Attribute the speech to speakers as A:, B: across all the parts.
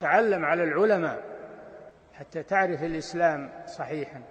A: تعلم على العلماء حتى تعرف الإسلام صحيحا.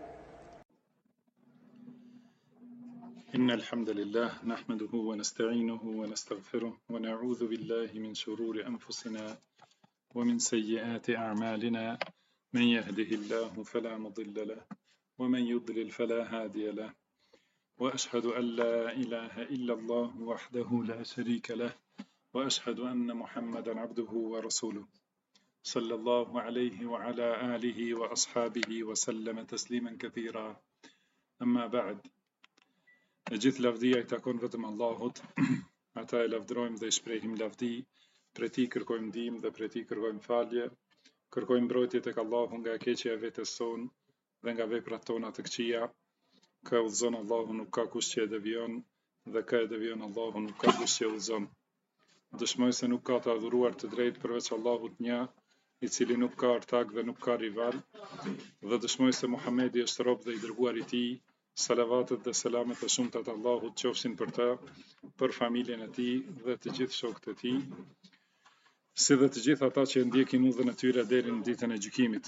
B: إن الحمد لله نحمده ونستعينه ونستغفره ونعوذ بالله من شرور أنفسنا ومن سيئات أعمالنا، من يهده الله فلا مضل له ومن يضلل فلا هادي له، وأشهد أن لا إله إلا الله وحده لا شريك له، وأشهد أن محمدا عبده ورسوله صلى الله عليه وعلى آله وأصحابه وسلم تسليما كثيرا. أما بعد, gjithë lavdia I takon vetëm Allahut, ata e lavdrojmë dhe I shprehim lavdi, prej Tij kërkojmë ndihmë dhe prej Tij kërkojmë falje, kërkojmë mbrojtje tek Allahu nga keqja e vetes sonë dhe nga veprat tona të këqija. Kë udhëzon Allahu nuk ka kush që e devijon, dhe kë e devijon Allahu nuk ka kush që e udhëzon. Dëshmoj se nuk ka të adhuruar të drejtë përveç Allahut një, I cili nuk ka ortak dhe nuk ka rival, dhe dëshmoj se Muhamedi është rob dhe I dërguar I Tij. Salavatet dhe selamet e shumta të Allahut qofshin për të, për familjen e tij dhe të gjithë shokët e tij, si dhe të gjithë ata që ndjekin udhën e tyre deri në ditën e gjykimit.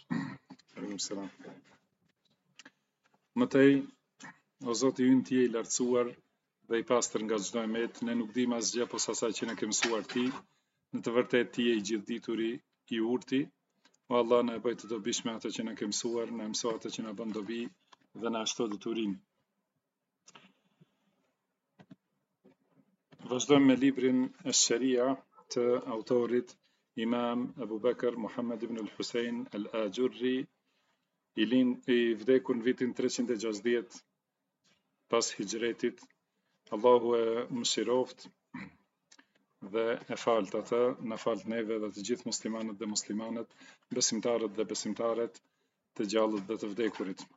B: Mëtej, o Zoti ynë Ti je I lartësuar dhe I pastër nga çdo emet, ne nuk dimë asgjë posa asaj që na ke mësuar Ti, në të vërtetë Ti je I gjithdituri, I urti, o Allah na e bëj të dobishme atë që na ke mësuar, na mëso atë që na bën dobi dhe na shto detyrim. Vazhdojmë me librin e Sharia të autorit Imam Abu Bakr Muhammad ibn al-Husayn al-Ajurri, I vdekur në vitin 360 pas hijretit. Allahu e mëshiroft dhe e falt atë, na falt neve dhe të gjithë muslimanët dhe muslimanet, besimtarët dhe besimtaret, të gjallët dhe të vdekurit.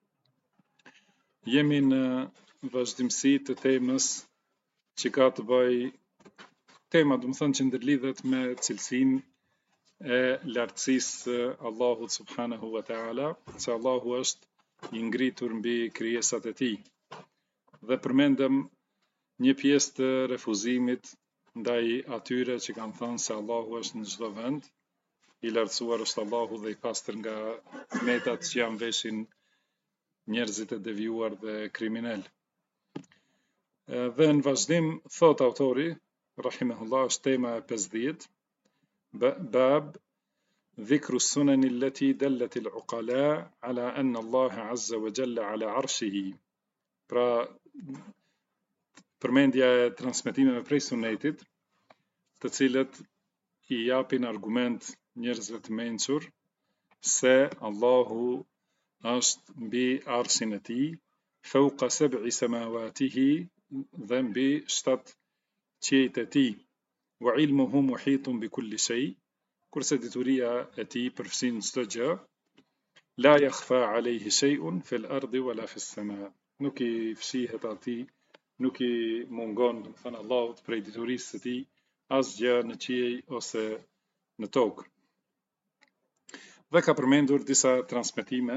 B: Jemi në vazhdimsi të temës që ka të bëj, tema do të thënë që ndërlidhet me cilësinë e lartësisë Allahut subhanahu wa taala, se Allahu është I ngritur mbi krijesat e Tij. Dhe përmendëm një pjesë të refuzimit ndaj atyre që kanë thënë se Allahu është në çdo vend, I lartësuar është Allahu dhe I pastër nga metat që janë veshin njerëzit e devijuar dhe kriminal. Dhe në vazhdim thot autori rahimahullah, është tema e 50, bab dhikru sunan allati dallat al-uqala ala anna Allah azza wa jalla ala arshihi. Pra përmendja e transmetimeve prej sunetit, të cilët I japin argument njerëzve të mençur se Allahu është mbi arshin e Tij, fawqa sab'i samawatihi, dhe mbi 7 qiejt e Tij, wa ilmuhu muhitun bi kulli shay, kurse dituria e Tij përfshin çdo gjë, la yakhfa alayhi shay'un fil ardi wala fis sama. Nuk I fshihet atij, nuk I mungon, do të thënë Allahut prej diturisë së Tij asgjë në qiej ose në tokë. Dhe ka përmendur disa transmetime.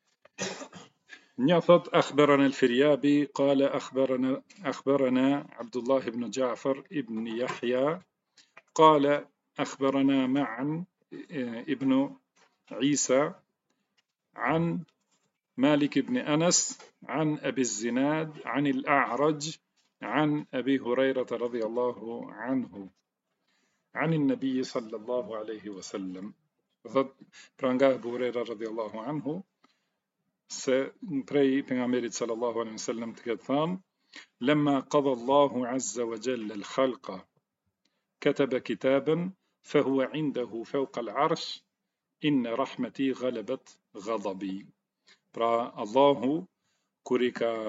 B: Një thot akhbarana al-Firyabi qala akhbarana Abdullah ibn Ja'far ibn Yahya qala akhbarana Ma'an ibn Isa an Malik ibn Anas an Abi al-Zinad an al-A'raj an Abi Hurairah radhiyallahu anhu an an-Nabi sallallahu alayhi wa sallam. Thot pra nga Abu Huraira radhiyallahu anhu se prej pejgamberit sallallahu alaihi wasallam të ketë thënë, lamma qada Allahu azza wa jalla al-khalqa kataba kitaban fa huwa indahu fawqa al-arsh inna rahmati ghalabat ghadabi. Pra Allahu kur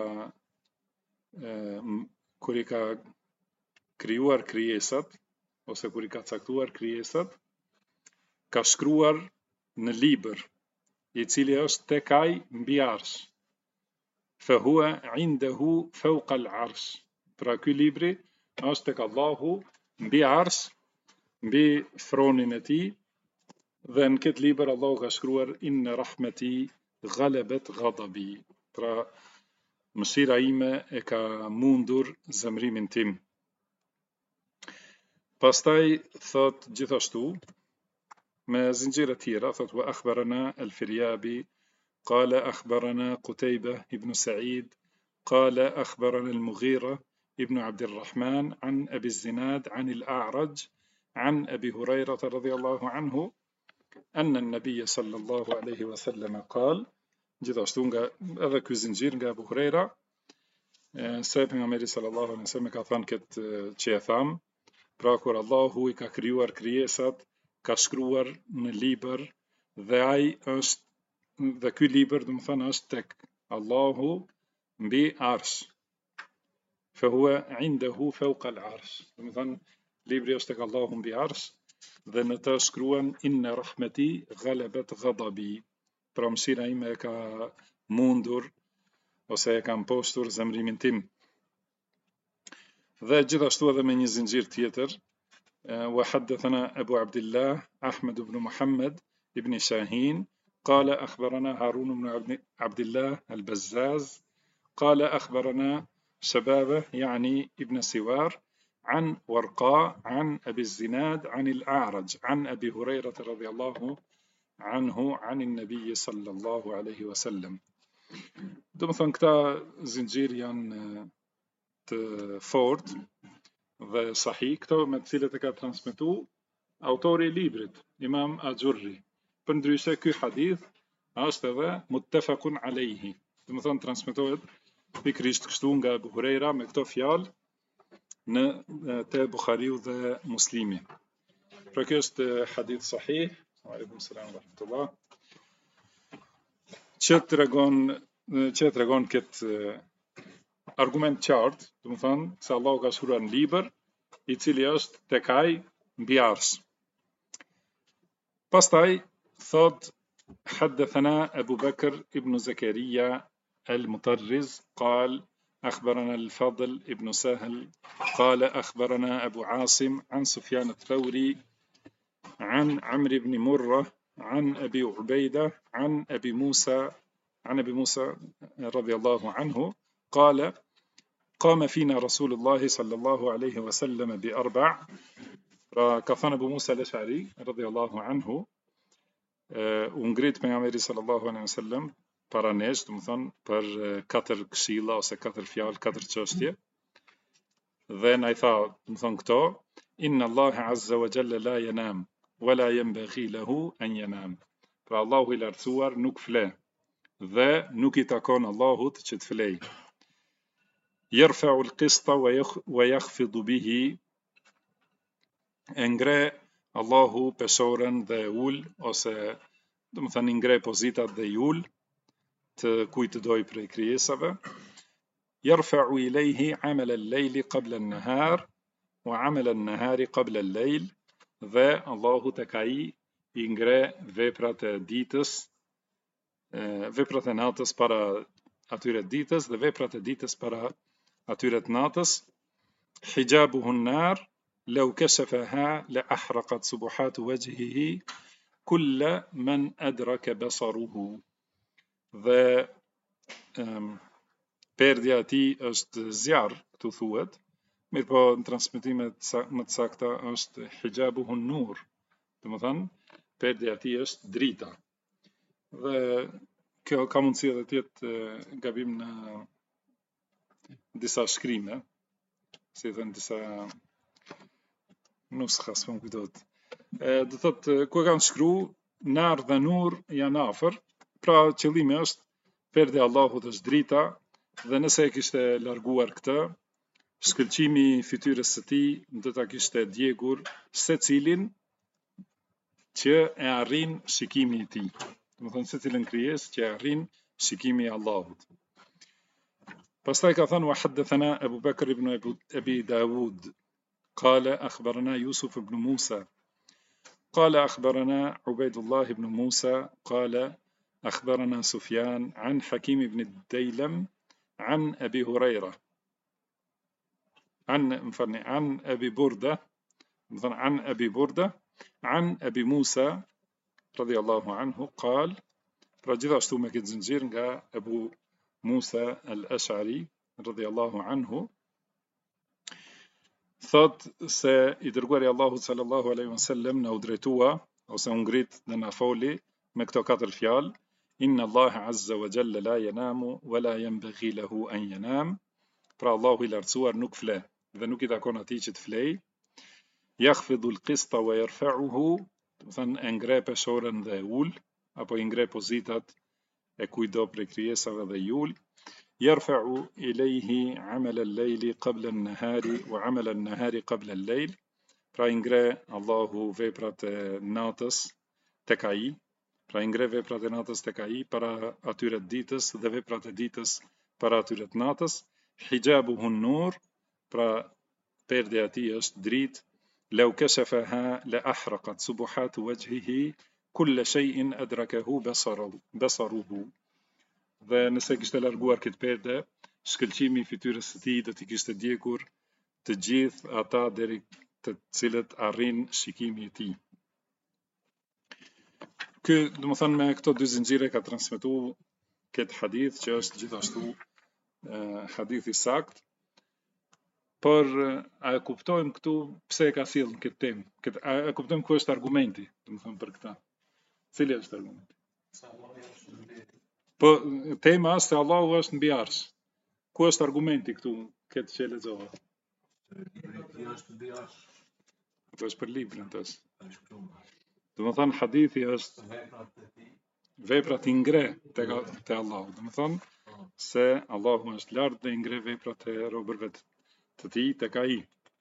B: I ka krijuar krijesat ose kur I ka caktuar krijesat, ka shkruar në libër, I cili është tek ai mbi arsh. Fa huwa indahu fawqa al-arsh. Pra ky libri është tek Allahu mbi arsh, mbi thronin e Tij, dhe në këtë libër Allahu ka shkruar inna rahmati ghalabat ghadabi. Pra mëshira ime e ka mundur zemrimin tim. Pastaj thot gjithashtu ما زنجيرة تيرا وأخبرنا الفريابي قال أخبرنا قتيبة ابن سعيد قال أخبرنا المغيرة ابن عبد الرحمن عن أبي الزناد عن الأعرج عن أبي هريرة رضي الله عنه أن النبي صلى الله عليه وسلم قال جداشتونغا هذا كوزنجير أبو هريرة سيبنا عمري صلى الله عليه وسلم كثان كت تشيثام براكور الله ككريور كريسات كشكرور نليبر ذاي أشت ذا كل ليبر دمثان أشتك الله بعرش فهو عنده فوق العرش مثلا ليبر يشتك الله بعرش ذا نتشكرون إن رحمتي غلبت غضبي برامسير أيما كموندر وسيكون بوستر زمري من تم ذا جداشتو هذا من زنجير تيتر وحدثنا أبو عبد الله أحمد بن محمد ابن شاهين قال أخبرنا هارون بن عبد الله البزاز قال أخبرنا شبابه يعني ابن سوار عن ورقاء عن أبي الزناد عن الأعرج عن أبي هريرة رضي الله عنه عن النبي صلى الله عليه وسلم مثلا كتا زنجيريان فورد ذا صحيح كتا مثلتك ترانسميتو أوتوري ليبرت إمام أجري بندريسة كي حديث هذا متفق عليه مثلا ترانسميتو بكريست كشتونغا أبو هريرة مكتوفيال تا بخاري وذا مسلمي فكست حديث صحيح وعليكم السلام ورحمة الله تشترغون كت argument chart مثلا سالله كشوران ليبر يتليست تكاي بيارس باستاي ثود حدثنا أبو بكر ابن زكريا المطرز قال أخبرنا الفضل ابن سهل قال أخبرنا أبو عاصم عن سفيان الثوري عن عمرو بن مرة عن أبي عبيدة عن أبي موسى رضي الله عنه قال قام فينا رسول الله صلى الله عليه وسلم بأربع كفن أبو موسى الأشعري رضي الله عنه ونقريت من عمري صلى الله عليه وسلم paranesht, më thonë, për 4 këshilla ose 4 fjalë, 4 çështje. Dhe na I tha, më thonë këto, inna Allah azza wa jalla la yanam, wala yanbaghi lahu an yanam. Pra Allahu I lartësuar nuk fle dhe nuk I takon Allahut që të flej. Yarfa'u al-qista wa yakhfidu bihi. Ngre Allahu peshoren dhe ul ose do të thënë ngre pozitat dhe ul të kujt të doj prej krijesave. Yarfa'u ilayhi 'amala al-layli qabla an-nahar wa 'amala an-nahari qabla al-layl. Dhe Allahu tek ai I ngre veprat e ditës, veprat e natës para atyre të ditës dhe veprat e ditës para atyre të natës. Hijabuhu an-nar law kashafaha la ahraqat subuhat wajhihi kulla man adraka basaruhu. Dhe perdja e tij është zjarr, këtu thuhet, mirë po në transmetimet më të sakta është hijabuhu an-nur, domethënë perdja e tij është drita. Dhe kjo ka mundësi edhe të jetë gabim në disa shkrime, si thënë disa nuskha, s'pam kujtohet. Do thotë ku kanë shkru nar dhe nur janë afër, pra qëllimi është perde Allahut është drita dhe nëse e kishte larguar këtë, shkëlqimi I fytyrës së tij do ta kishte djegur secilin që e arrin shikimin e tij. Domethënë secilën krijesë që e arrin shikimi I Allahut. Pastaj ka thënë wa haddathana Abu Bakr ibn Abi Dawud قال أخبرنا يوسف بن موسى قال أخبرنا عبيد الله بن موسى قال أخبرنا سفيان عن حكيم بن الديلم عن أبي هريرة عن أبي بردة عن أبي موسى رضي الله عنه قال رجل أشتومك الزنجير أبو موسى الأشعري رضي الله عنه thot se I dërguari Allahut sallallahu alaihi wasallam na udhëtua ose u ngrit dhe na foli me këto 4 fjalë: Inna Allah azza wa jalla la yanamu wa la yanbaghi lahu an yanam. Pra Allahu i lartësuar nuk fle dhe nuk i takon atij që të flej. Yakhfidu al-qista wa yarfa'uhu, do të thënë e ngre peshorën dhe e ul, apo i ngre pozitat e kujdo prej krijesave dhe i ul. Yarfa'u ilayhi 'amala al-layli qabla an-nahari wa 'amala an-nahari qabla al-layl. Pra i ngre Allahu veprat e natës tek ai, pra i ngre veprat e natës tek ai para atyre të ditës dhe veprat e ditës para atyre të natës. Hijabuhu an-nur, pra perde e atij është dritë. Law kashafaha la ahraqat subuhatu wajhihi kull shay'in adrakahu basaruhu. Dhe nëse kishte larguar këtë perde, shkëlqimi i fytyrës së tij do t'i kishte djegur të gjithë ata deri të cilët arrin shikimi i tij. Ky, domethënë, me këto dy zinxhire ka transmetuar këtë hadith që është gjithashtu hadith i saktë. Por a e kuptojmë këtu pse e ka sjellë në këtë temë? A e kuptojmë ku është argumenti, domethënë për këtë? Cili është argumenti? Po tema është se Allahu është mbi arsh. Ku është argumenti këtu, këtë që e lexova? Ato është për librin tash. Domethënë hadithi është veprat i ngre te Allahu. Domethënë se Allahu është lart dhe i ngre veprat e robërve të tij tek ai.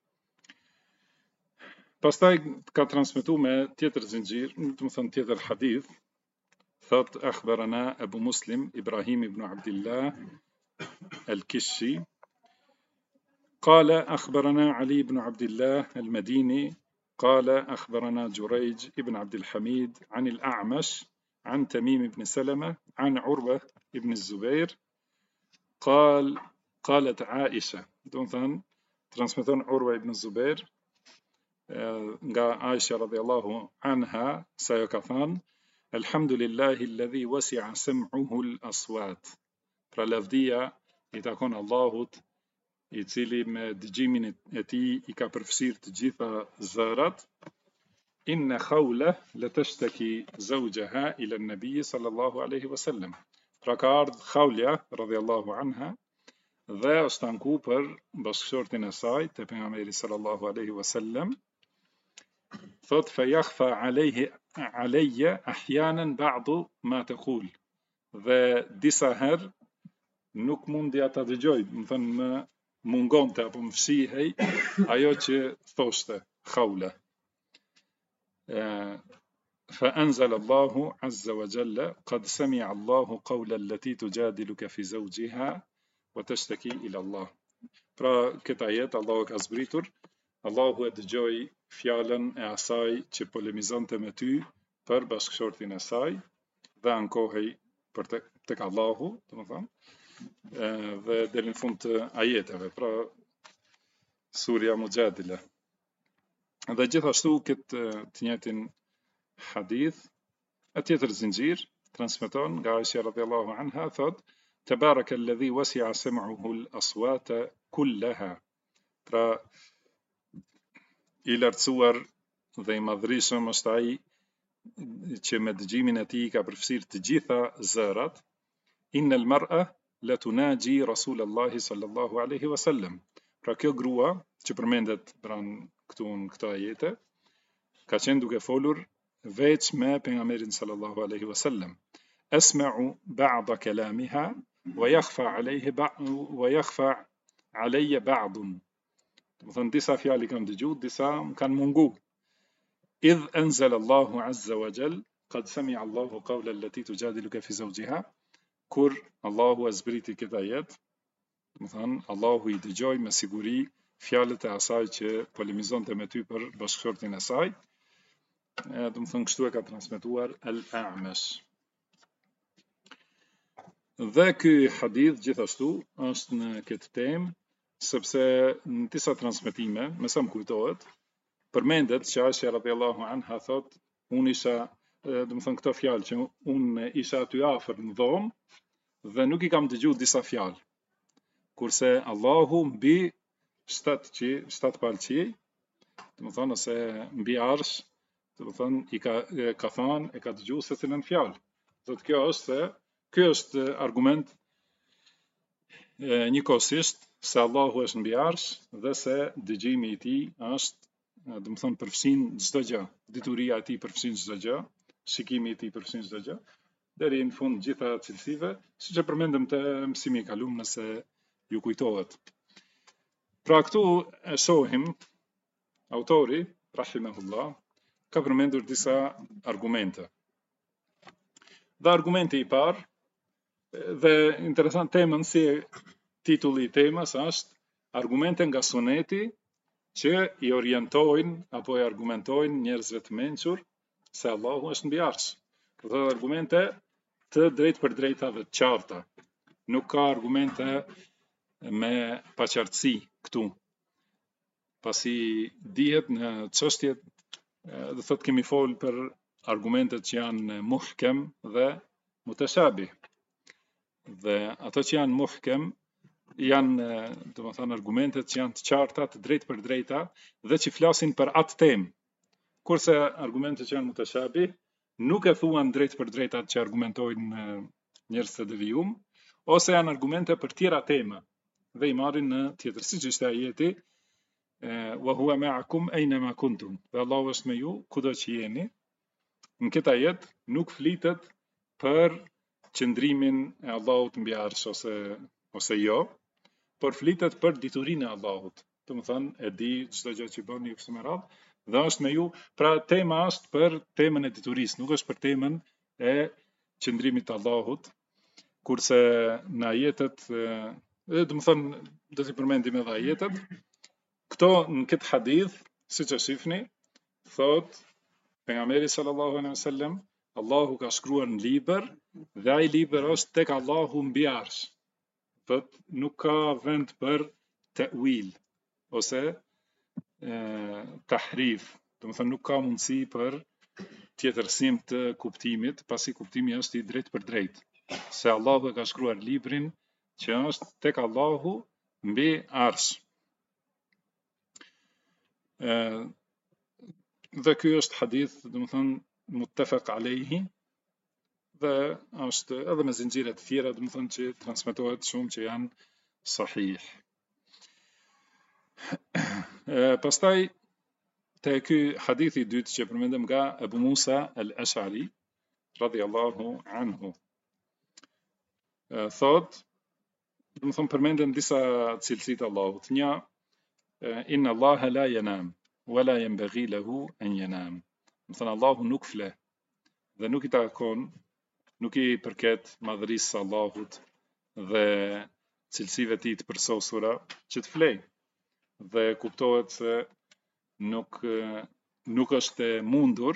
B: Pastaj ka transmetuar me tjetër zinxhir, domethënë tjetër hadith, thot akhbarana Abu Muslim Ibrahim ibn Abdullah al-Kishi قال أخبرنا علي بن عبد الله المديني قال أخبرنا جريج ابن عبد الحميد عن الأعمش عن تميم بن سلمة عن عروة ابن الزبير قالت عائشة دونثان ترانسميتون عروة ابن الزبير عائشة رضي الله عنها سيكثان الحمد لله الذي وسع سمعه الأصوات. Pra lavdia I takon Allahut I cili me dëgjimin e tij I ka përfshirë të gjitha zërat. Inna khawla latashtaki zawjaha ila an-nabi sallallahu alaihi wasallam. Pra ka ardhur Khawla radhiyallahu anha dhe është anku për bashkëshortin e saj te pejgamberi sallallahu alaihi wasallam. Thot fa yakhfa alayya ahyanan ba'du ma taqul. Dhe disa herë nuk mundja ta dëgjoj, më thënë më mungonte apo më fshihej ajo që thoshte Khawla. فأنزل الله عز وجل قد سمع الله قول التي تجادلك في زوجها وتشتكي إلى الله. Pra këtë ajet Allahu ka zbritur, Allahu e dëgjoi fjalën e asaj që polemizonte me ty për bashkëshortin e saj dhe ankohej për tek Allahu, domethënë, dhe deri në fund të ajeteve, pra surja Mujadila. Dhe gjithashtu këtë të njëjtin hadith, e tjetër zinxhir transmeton nga Aisha radhiyallahu anha, thot Tabaraka alladhi wasi'a sam'uhu al-aswata kullaha. Pra I lartësuar dhe I madhërisëm është ai që me dëgjimin e tij ka përfshirë të gjitha zërat. Innal mar'a la tunaji Rasulallahi sallallahu alaihi wasallam. Pra kjo grua që përmendet pranë këtu në këtë ajete ka qenë duke folur veç me pejgamberin sallallahu alaihi wasallam. Asma'u ba'da kalamiha wa yakhfa alayya ba'dun. Do thënë disa fjalë kam dëgjuar, disa më kanë mungu. Idh anzala Allahu azza wa jall qad sami'a Allahu qawla allati tujadiluka fi zawjiha. Kur Allahu e zbriti këtë ajet, do thënë Allahu I dëgjoi me siguri fjalët e asaj që polemizonte me ty për bashkëshortin e saj. Do thënë kështu e ka transmetuar Al-A'mash. Dhe ky hadith gjithashtu është në këtë temë, sepse në disa transmetime, me sa më kujtohet, përmendet që Aisha radhiyallahu anha thot, unë isha, do të thënë këto fjalë që unë isha aty afër në dhomë dhe nuk I kam dëgjuar disa fjalë. Kurse Allahu mbi 7 palqi, do të thonë se mbi arsh do të thonë ka thënë e ka dëgjuar se cilën fjalë. Thotë ky është argument njëkohësisht se Allahu është mbi arsh dhe se dëgjimi i tij është, do të thonë, përfshin çdo gjë. Dituria e tij përfshin çdo gjë, shikimi i tij përfshin çdo gjë, deri në fund gjitha cilësive, siç e përmendëm te mësimi i kaluar nëse ju kujtohet. Pra këtu e shohim autori rahimahullah ka përmendur disa argumente. Dhe argumenti i parë dhe interesant temën si titulli i temës është argumente nga suneti që i orientojnë apo i argumentojnë njerëzve të mençur se Allahu është mbi arsh. Këto argumente të drejtë për drejta dhe të qarta. Nuk ka argumente me paqartësi këtu. Pasi dihet në çështjet, do thotë kemi folë për argumentet që janë muhkem dhe mutashabih. Dhe ato që janë muhkem janë, do të thonë, argumentet që janë të qarta, të drejtë për drejta dhe që flasin për atë temë. Kurse argumentet që janë mutashabih nuk e thuan drejtë për drejta që argumentojnë njerëz të devijum, ose janë argumente për tjera tema dhe i marrin në tjetër, siç ishte ajeti wa huwa ma'akum aynama kuntum. Dhe Allahu është me ju kudo që jeni. Në këtë ajet nuk flitet për qëndrimin e Allahut mbi arsh ose jo, por flitet për diturinë e Allahut. Do të thonë e di çdo gjë që bëni kështu me radhë dhe është me ju. Pra tema është për temën e diturisë, nuk është për temën e qëndrimit të Allahut. Kurse në ajetet, do të thonë, do t'i përmendim edhe ajetet. Këto në këtë hadith, siç e shihni, thot pejgamberi sallallahu alaihi wasallam, Allahu ka shkruar në libër dhe ai libër është tek Allahu mbi arsh. Thot nuk ka vend për ta'wil ose tahrif. Do të thonë nuk ka mundësi për tjetërsim të kuptimit, pasi kuptimi është i drejtë për drejtë. Se Allahu e ka shkruar librin që është tek Allahu mbi arsh. Dhe ky është hadith, do të thonë, muttafaq alayhi, dhe është edhe me zinxhire të tjera, do të thonë, që transmetohet shumë që janë sahih. Pastaj te ky hadith i dytë që përmendëm nga Abu Musa al-Ash'ari radhiyallahu anhu. Thot, do të thonë, përmendën disa cilësi të Allahut. Një, inna Allaha la yanam wala yanbaghi lahu an yanam. Do të thonë Allahu nuk fle dhe nuk i takon, nuk i përket madhërisë së Allahut dhe cilësive të tij të përsosura që të flej. Dhe kuptohet se nuk është e mundur,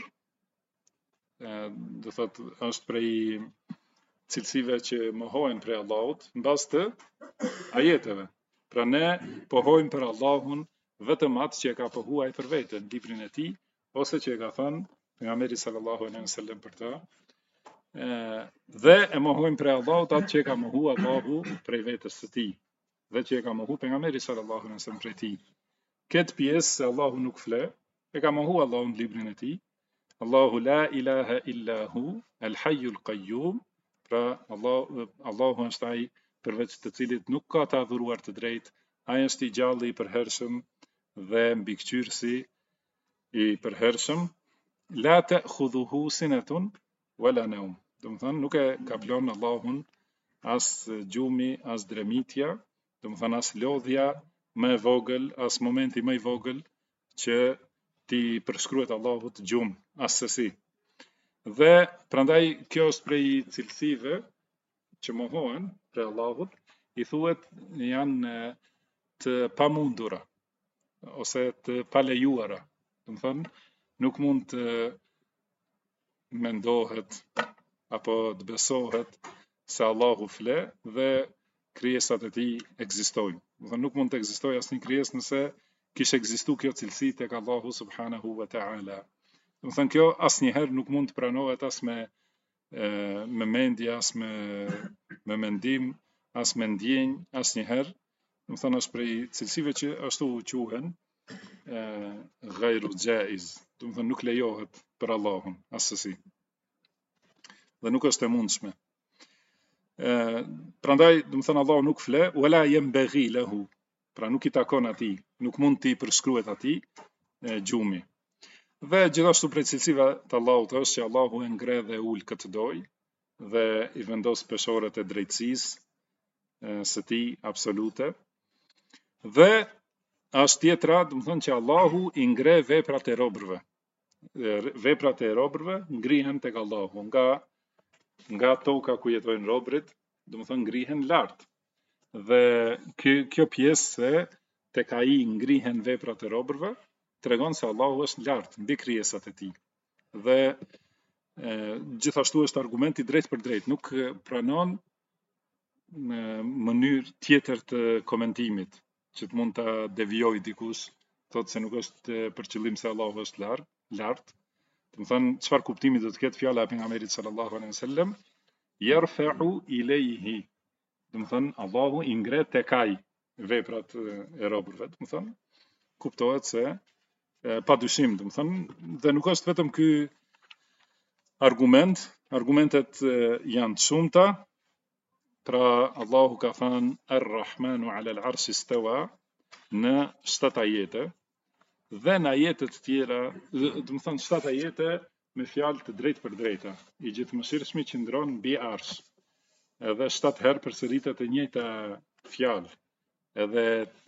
B: do thotë është prej cilësive që mohohen prej Allahut mbas të ajeteve. Pra ne pohojmë për Allahun vetëm atë që e ka pohuar ai për vete në librin e tij, ose që e ka thënë pejgamberi sallallahu alaihi wasallam për ta. Dhe e mohojmë prej Allahut atë që e ka mohuar Allahu prej vetes së tij dhe që e ka mohuar pejgamberi sallallahu alaihi wasallam prej tij. Këtë pjesë se Allahu nuk fle, e ka mohuar Allahu në librin e tij. Allahu la ilaha illa hu, al-hayyul qayyum. Pra Allahu është ai përveç të cilit nuk ka të adhuruar të drejtë, ai është i gjallë i përhershëm dhe mbikëqyrësi i përhershëm. La ta'khudhuhu sinatun wala nawm. Do të thonë nuk e kaplon Allahun as gjumi, as dremitja, do të thonë as lodhja më e vogël, as momenti më i vogël që ti përshkruhet Allahut gjumë asesi. Dhe prandaj kjo është prej cilësive që mohohen prej Allahut, i thuhet janë të pamundura ose të palejuara. Do të thonë nuk mund të mendohet apo të besohet se Allahu fle dhe krijesat e tij ekzistojnë. Do të thonë nuk mund të ekzistojë asnjë krijesë nëse kishte ekzistuar kjo cilësi tek Allahu subhanahu wa ta'ala. Do të thonë kjo asnjëherë nuk mund të pranohet as me mendje, as me mendim, as me ndjenjë, asnjëherë. Do të thonë është prej cilësive që ashtu quhen ghayru jaiz, do të thonë nuk lejohet për Allahun asesi. Dhe nuk është e mundshme. Prandaj, do të thonë Allahu nuk fle, wala yanbaghi lahu. Pra nuk i takon atij, nuk mund t'i përshkruhet atij gjumi. Dhe gjithashtu prej cilësive të Allahut është që Allahu e ngre dhe ul këtë doj dhe i vendos peshoret e drejtësisë së tij absolute. Dhe është tjetra, do të thonë që Allahu i ngre veprat e robërve. Veprat e robërve ngrihen tek Allahu, nga toka ku jetojnë robërit, do të thonë ngrihen lart. Dhe kjo pjesë se tek ai ngrihen veprat e robërve, tregon se Allahu është lart mbi krijesat e tij. Dhe gjithashtu është argumenti drejt për drejt, nuk pranon në mënyrë tjetër të komentimit, që të mund ta devijoj dikush, thotë se nuk është për qëllim se Allahu është lart. Do të thonë çfarë kuptimi do të ketë fjala e pejgamberit sallallahu alaihi wasallam, yarfa'u ilayhi. Do të thonë Allahu i ngre tek ai veprat e robërve, do të thonë kuptohet se padyshim, do të thonë, dhe nuk është vetëm ky argument, argumentet janë të shumta. Pra Allahu ka thënë Ar-Rahmanu 'ala al-'arshi istawa në 7 ajete, dhe në ajete të tjera, do të thonë 7 ajete me fjalë të drejtë për drejta, i gjithëmëshirshmi qëndron mbi arsh. Edhe 7 herë përsëritet e njëjta fjalë. Edhe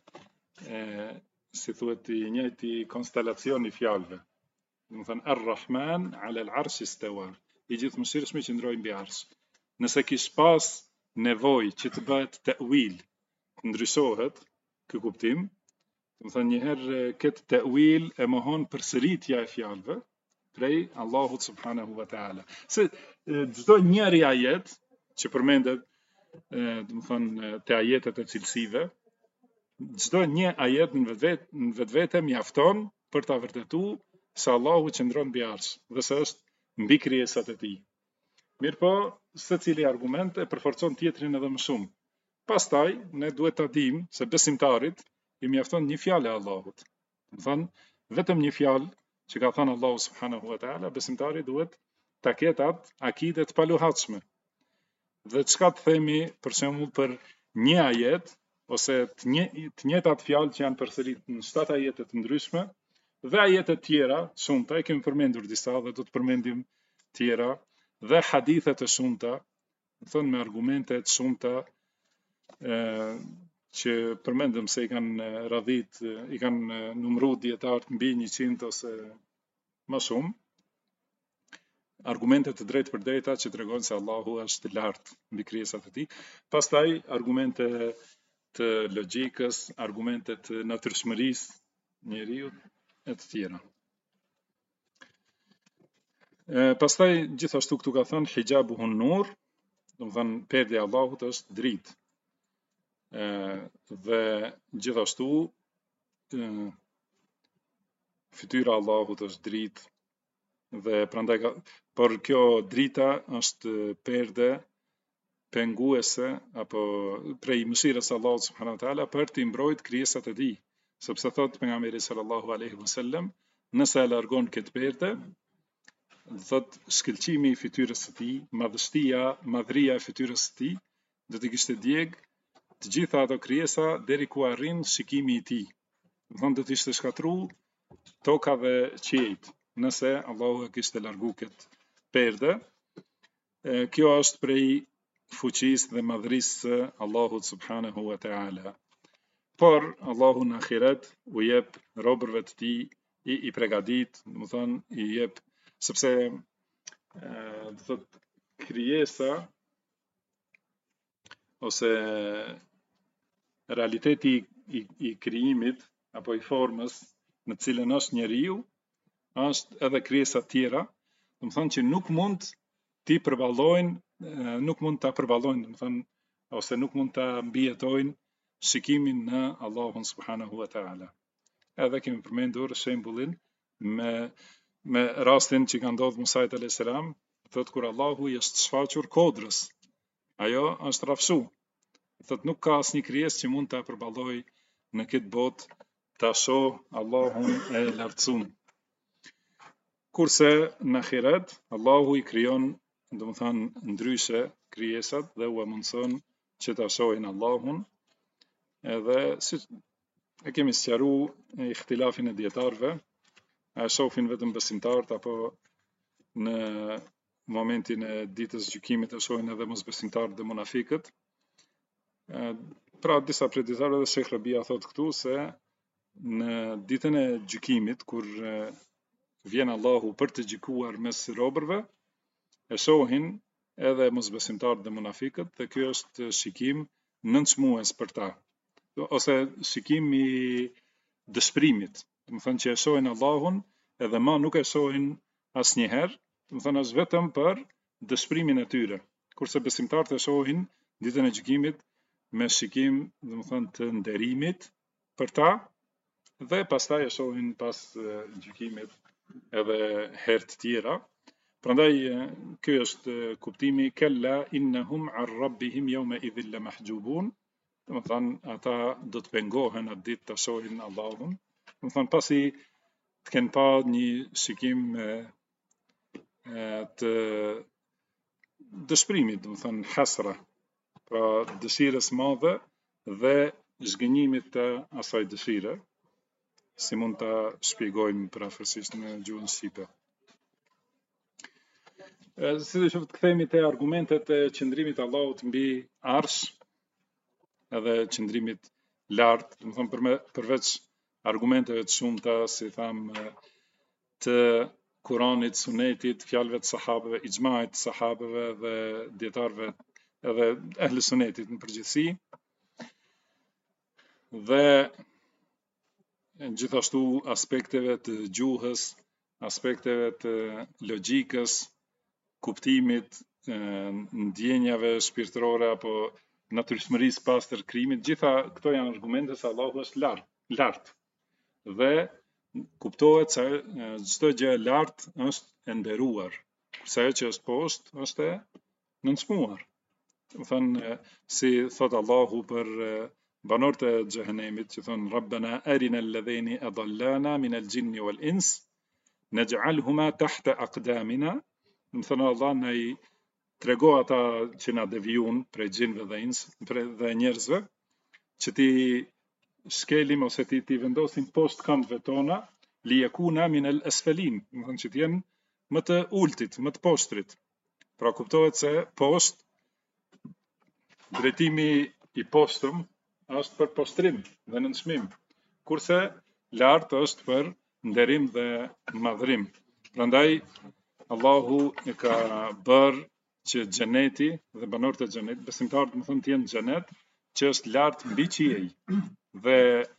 B: si thuhet i njëjti konstelacion i fjalëve. Do të thonë Ar-Rahman 'ala al-'arshi istawa, i gjithëmëshirshmi qëndroi mbi arsh. Nëse kish pas nevojë që të bëhet ta'wil, ndryshohet ky kuptim, do të thonë njëherë këtë ta'wil e mohon përsëritja e fjalëve prej Allahut subhanahu wa taala. Se çdo njëri ajet që përmendet, do të thonë te ajetet e cilësive, çdo një ajet në vetvete mjafton për ta vërtetuar se Allahu qëndron mbi arsh dhe se është mbi krijesat e tij. Mirpo, secili argument e përforcon tjetrin edhe më shumë. Pastaj ne duhet ta dimë se besimtarit i mjafton një fjalë e Allahut. Do të thonë vetëm një fjalë që ka thënë Allahu subhanahu wa taala, besimtari duhet ta ketë atë akide të paluhatshme. Dhe çka të themi për shembull për një ajet ose të njëjtat fjalë që janë përsëritur në 7 ajete të ndryshme dhe ajete tjera, shumëta, e kemi përmendur disa dhe do të përmendim tjera, dhe hadithe të shumëta, thonë me argumente të shumëta që përmendëm se i kanë radhit, i kanë numëruar dietarët mbi 100 ose më shumë, argumente të drejtë për drejta që tregojnë se Allahu është lart mbi krijesat e tij. Pastaj argumente të logjikës, argumente të natyrshmërisë njeriu e të tjera. Pastaj gjithashtu këtu ka thënë hijabuhun nur, do të thënë perdja e Allahut është dritë. Dhe gjithashtu fytyra e Allahut është dritë, dhe prandaj por kjo drita është perde penguese apo prej mëshirës së Allahut subhanahu wa taala për të mbrojtur krijesat e tij, sepse thot pejgamberi sallallahu alaihi wasallam, nëse e largon këtë perde, thot shkëlqimi i fytyrës së tij, madhëria e fytyrës së tij do të kishte djeg të gjitha ato krijesa deri ku arrin shikimi i tij. Do thonë do të ishte shkatruar toka dhe qiejt, nëse Allahu e kishte largu këtë perde. Kjo është prej fuqisë dhe madhërisë së Allahut subhanahu wa taala. Por Allahu në ahiret u jep robërve të tij i pregadit, do të thonë i jep, sepse do thot krijesa ose realiteti i krijimit apo i formës në cilën është njeriu, është edhe krijesa të tjera, do të thonë që nuk mund ta përballojnë, do të thonë, ose nuk mund ta mbijetojnë shikimin në Allahun subhanahu wa taala. Edhe kemi përmendur shembullin me rastin që ka ndodhur Musait alayhis salam, thot kur Allahu i është shfaqur kodrës, ajo është rrafshu. Thot nuk ka asnjë krijesë që mund ta përballojë në këtë botë ta shoh Allahun e lartësuar. Kurse në ahiret, Allahu i krijon, domethënë ndryshe krijesat dhe u mundson që ta shohin Allahun, edhe si e kemi sqaruar ihtilafin e dietarëve, a shohin vetëm besimtarët apo në momentin e ditës gjykimit e shohin edhe mosbesimtarët dhe munafikët. Pra disa prej dietarëve, Sheikh Rabia thotë këtu se në ditën e gjykimit kur vjen Allahu për të gjykuar mes robërve, e shohin edhe mosbesimtarët dhe munafikët, dhe ky është shikim nënçmues për ta, ose shikim i dëshpërimit, do të thënë që e shohin Allahun edhe ma nuk e shohin asnjëherë, do të thënë është vetëm për dëshpërimin e tyre, kurse besimtarët e shohin ditën e gjykimit me shikim, do të thënë të nderimit për ta, dhe pastaj e shohin pas gjykimit edhe herë të tjera. Prandaj ky është kuptimi kella innahum an rabbihim yawma idhil lamahjubun, do të thënë ata do të pengohen atë ditë të shohin Allahun, do të thënë pasi të kenë pa një shikim të dëshpërimit, do të thënë hasra, pra dëshirës madhe dhe zgënjimit të asaj dëshire, si mund ta shpjegojmë përafërsisht në gjuhën shqipe. Si dhe që të kthehemi te argumentet e qëndrimit Allahut mbi arsh edhe qëndrimit lart, do të thënë përveç argumenteve të shumta, si tham, të Kuranit, Sunetit, fjalëve të sahabëve, ixhmait të sahabëve dhe dietarëve edhe ehl Sunetit në përgjithësi, dhe gjithashtu aspekteve të gjuhës, aspekteve të logjikës, kuptimit, ndjenjave shpirtërore apo natyrshmërisë pastër krijimit, gjitha këto janë argumente se Allahu është lart. Dhe kuptohet se çdo gjë e lartë është e nderuar, kurse ajo që është poshtë është e nënçmuar. Do thënë, si thot Allahu për banorët e xhehenemit, që thon Rabbana arina alladhini adallana min al-jinni wal-ins naj'alhuma tahta aqdamina, do thënë Allah na i trego ata që na devijun prej xhinëve dhe njerëzve, që ti shkelim ose ti vendosim poshtë këmbëve tona, li yakuna min al-asfalin, do thënë që të jenë më të ultit, më të poshtrit. Pra kuptohet se poshtë, drejtimi i poshtëm është për poshtrim dhe nënçmim, kurse lart është për nderim dhe madhrim. Prandaj Allahu e ka bërë që xheneti dhe banorët e xhenetit, besimtarët më thonë të jenë në xhenet, që është lart mbi qiej, dhe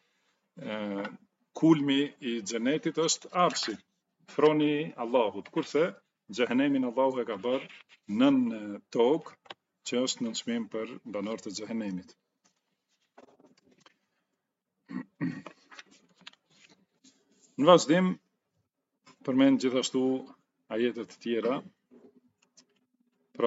B: kulmi i xhenetit është arshi, throni i Allahut, kurse xhehenemin Allahu e ka bërë nën tokë, që është nënçmim për banorët e xhehenemit. Në vazhdim përmend gjithashtu ajete të tjera, pra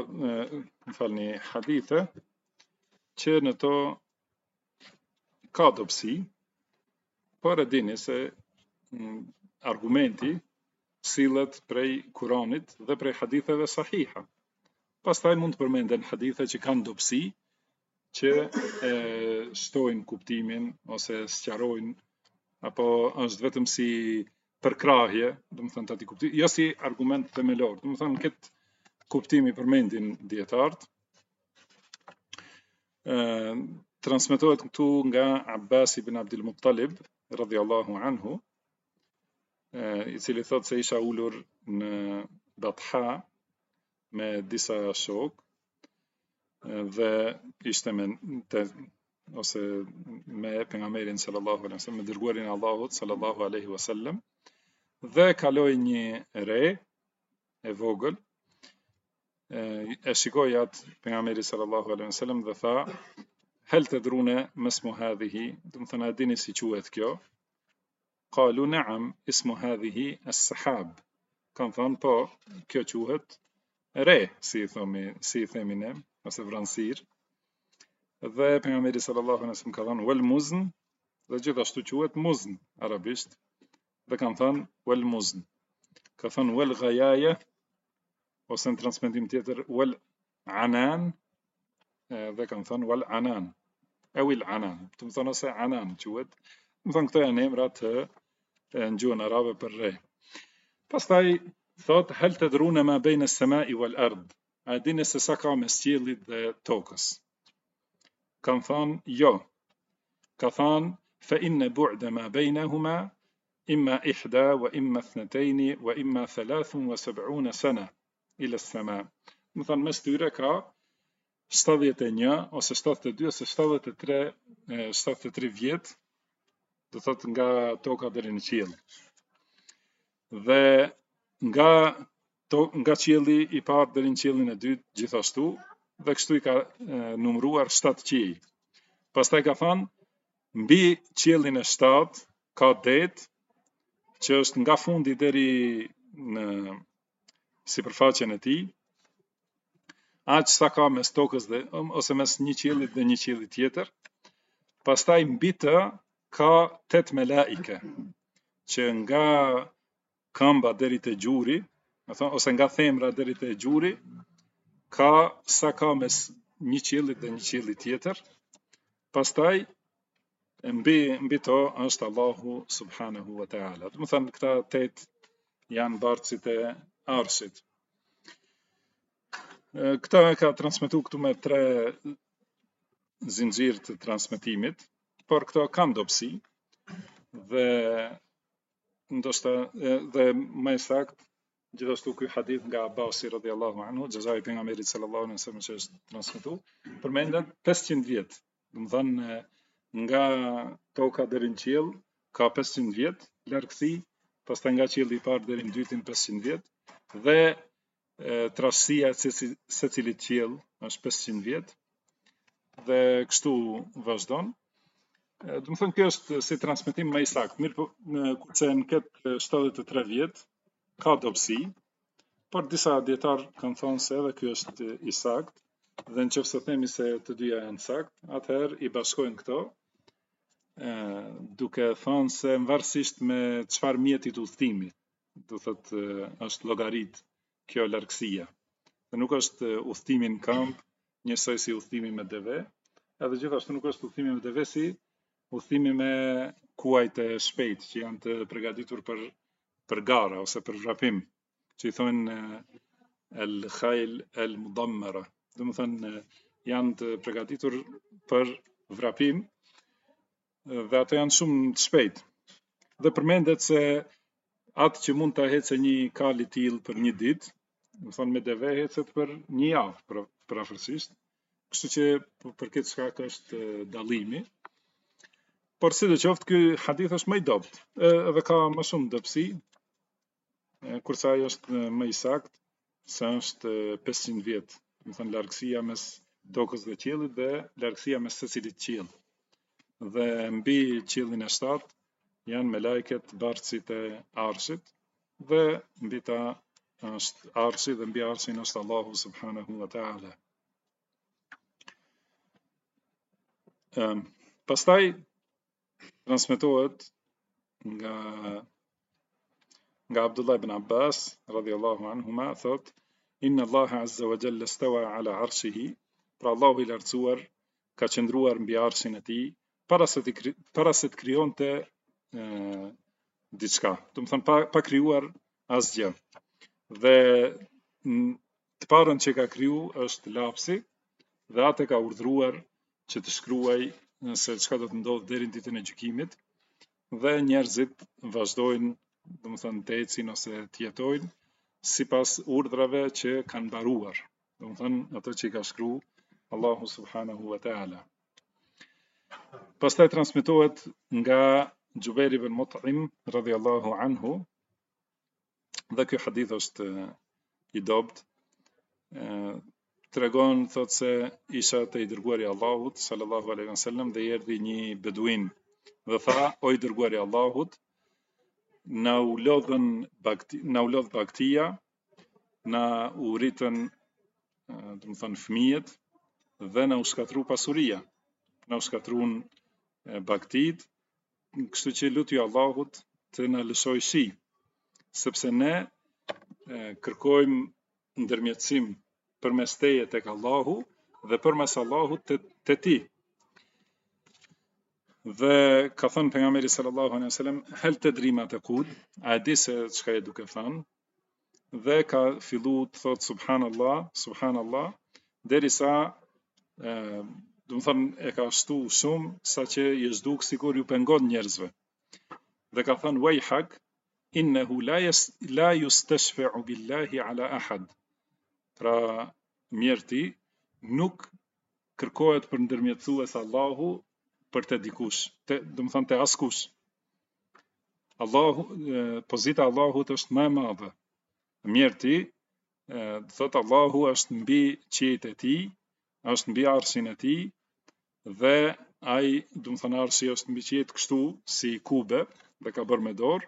B: hadithe, që në to ka dobësi, por e dini se argumenti sillet prej Kuranit dhe prej haditheve sahiha. Pastaj mund të përmenden hadithe që kanë dobësi, që e shtojnë kuptimin ose sqarojnë, apo është vetëm si përkrahje, do të thënë tati kuptim, jo si argument themelor, do të thënë këtë kuptimi përmendin dietarët. Transmetohet këtu nga Abbas ibn Abdul Muttalib radhiyallahu anhu, i cili thotë se isha ulur në Batha me disa shok, dhe ishte me pejgamberin sallallahu alaihi wasallam, me dërguarin e Allahut sallallahu alaihi wasallam, dhe kaloi një re e vogël, e shikoi atë pejgamberi sallallahu alaihi wasallam dhe tha: "Hal tadruna masmu hadhihi?" Do të thënë, a dini si quhet kjo? Qalu na'am ismu hadhihi as-sahab. Kan thënë, po, kjo quhet re, si themi ne, ose vranësir. Dhe pejgamberi sallallahu alaihi wasallam ka thënë: "Wal muzn dhe gjithashtu quhet muzn arabisht, dhe kanë thënë wal muzn. Ka thënë wal ghayaja, ose në transmetim tjetër wal anan, dhe kanë thënë wal anan, e wil anan, të më thënë ose anan quhet, më thënë këto janë emra të në gjuhën arabe për re. Pastaj thot hal tadruna ma bayna as-samai wal ard, a dini se sa ka mes qiellit dhe tokës? Kanë thënë jo. Ka thënë fa inna bu'da ma baynahuma imma 1 wa imma 2 wa imma 73 sana ila as-sama. Më thënë mes tyre ka 71 ose 72 ose 73 vjet, do thot nga toka deri në qiell. Dhe nga qielli i parë deri në qiellin e dytë gjithashtu, dhe kështu i ka numëruar 7 qiell. Pastaj ka thënë mbi qiellin e 7 ka det që është nga fundi deri në sipërfaqen e tij, aq sa ka mes tokës dhe ose mes një qiellit dhe një qielli tjetër. Pastaj mbi të ka 8 melaike që nga këmba deri te gjuri, ose nga themra deri te gjuri, ka sa ka mes një qiellit dhe një qielli tjetër. Pastaj mbi to është Allahu subhanahu wa taala. Do të thënë këta 8 janë bartësit e arshit. Këta ka transmetuar këtu me 3 zinxhir të transmetimit, por këto kanë dobësi dhe ndoshta dhe më saktë gjithashtu ky hadith nga Abasi radhiyallahu anhu, xhazai pejgamberit sallallahu alaihi wasallam që është transmetuar, përmendet 500 vjet. Do të thënë nga toka deri në qiell ka 500 vjet largësi, pastaj nga qielli i parë deri në dytin 500 vjet dhe trashësia e secilit qiell është 500 vjet dhe kështu vazhdon. Do të thënë kjo është si transmetim më i saktë. Mirë, po kurse në këtë 73 vjet ka dobësi, por disa dietar kanë thënë se edhe ky është i saktë, dhe nëse themi se të dyja janë saktë, atëherë i bashkojnë këto, duke thënë se varësisht me çfarë mjetit udhëtimi, do thotë është llogarit kjo largësia. Dhe nuk është udhëtimi në këmbë njësoj si udhëtimi me deve, edhe gjithashtu nuk është udhëtimi me deve si udhëtimi me kuajt e shpejt që janë të përgatitur për gara ose për vrapim, që i thonë el-khayl el-mudammara. Do të thënë janë të përgatitur për vrapim dhe ato janë shumë të shpejt. Dhe përmendet se atë që mund ta hecë një kal i tillë për një ditë, do të thonë me deve hecet për një javë përafërsisht. Kështu që për këtë shkak është dallimi. Por sidoqoftë ky hadith është më i dobët, edhe ka më shumë dobësi, kurse ai është më i saktë se është 500 vjet, do thënë largësia mes tokës dhe qiellit dhe largësia mes secilit qiell. Dhe mbi qiellin e 7 janë melajket bartësit e arshit dhe mbi ta është arshi dhe mbi arshin është Allahu subhanahu wa taala. Pastaj transmetohet nga Abdullah ibn Abbas radhiyallahu anhuma thot inna Allah azza wa jalla stawa ala arshihi, pra Allahu i lartësuar ka qëndruar mbi arshin e tij para se të krijonte diçka, do të thënë pa krijuar asgjë. Dhe të parën që ka kriju është lapsi dhe atë ka urdhëruar që të shkruaj se çka do të ndodhë deri në ditën e gjykimit, dhe njerëzit vazhdojnë, do të thënë të ecin ose të jetojnë sipas urdhrave që kanë mbaruar, do të thënë ato që i ka shkruar Allahu subhanahu wa taala. Pastaj transmetohet nga Jubair ibn Mut'im radhiyallahu anhu, dhe ky hadith është i dobët, tregon thotë se isha te i dërguari i Allahut sallallahu alaihi wasallam dhe erdhi një beduin dhe tha o i dërguari i Allahut, na u lodh bagtia, na u rritën, do të thënë fëmijët dhe na u shkatru pasuria, na u shkatruan bagtit kështu që lutju Allahut të na lëshoj shi, sepse ne kërkojmë ndërmjetësim përmes teje tek Allahu dhe përmes Allahut te ti. Dhe ka thënë pejgamberi sallallahu alaihi wasallam, hal tadri ma taqul, a di se çka e duke thënë? Dhe ka fillu të thotë subhanallah, derisa do të thënë e ka shtu shumë sa që i zhduk sikur ju pengon njerëzve. Dhe ka thënë wayhak innehu la yustashfi'u billahi ala ahad. Pra mjerti nuk kërkohet për ndërmjetësues Allahu për të dikush, do të thënë të askush. Allahu, pozita e Allahut është më e madhe. Mjerti thot Allahu është mbi qiejt e tij, është mbi arshin e tij dhe ai, do të thënë arshi është mbi qiejt kështu si kube dhe ka bërë me dorë.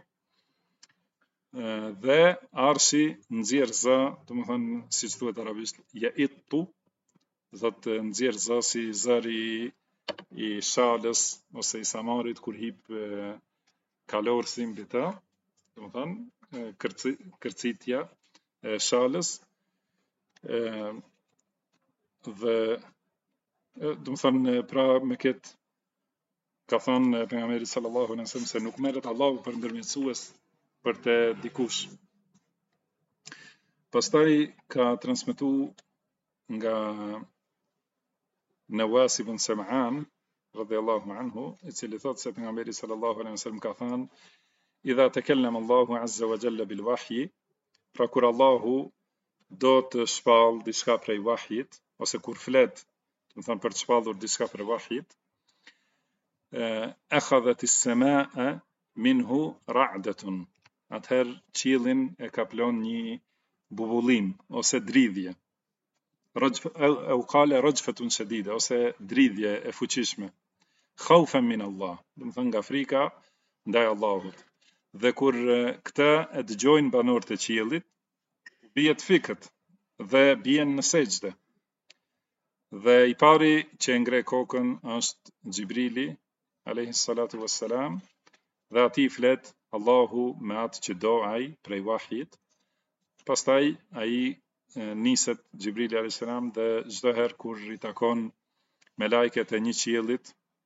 B: Dhe arshi nxjerr zë, do të thënë siç thuhet arabisht yaitu, thot nxjerr zë si zëri i shalës ose i samarit kur hip kalorësi mbi të, do të thënë kërcitja e shalës, dhe do të thënë pra me këtë ka thënë pejgamberi sallallahu alaihi wasallam se nuk merret Allahu për ndërmjetësues për të dikush. Pastaj ka transmetuar nga Nawas ibn Sam'an radhiyallahu anhu, i cili thotë se pejgamberi sallallahu alaihi wasallam ka thënë idha takallama Allahu azza wa jalla bil wahyi, pra kur Allahu do të shpall diçka prej wahjit, ose kur flet, do të thënë për të shpallur diçka prej wahjit, akhadhat as-samaa minhu ra'datun. Atëherë qiellin e kaplon një bubullim ose dridhje. Au qala rajfatun shadida, ose dridhje e fuqishme. Khaufan min Allah, do të thënë nga frika ndaj Allahut. Dhe kur këta e dëgjojnë banorët e qiellit, bie të fikët dhe bien në sejdë. Dhe i pari që e ngre kokën është Xhibrili alayhi salatu wassalam, dhe ati flet Allahu me atë që do ai prej wahjit. Pastaj ai niset Xhibrili alayhi salam dhe çdo herë kur i takon me lajket e një qiellit,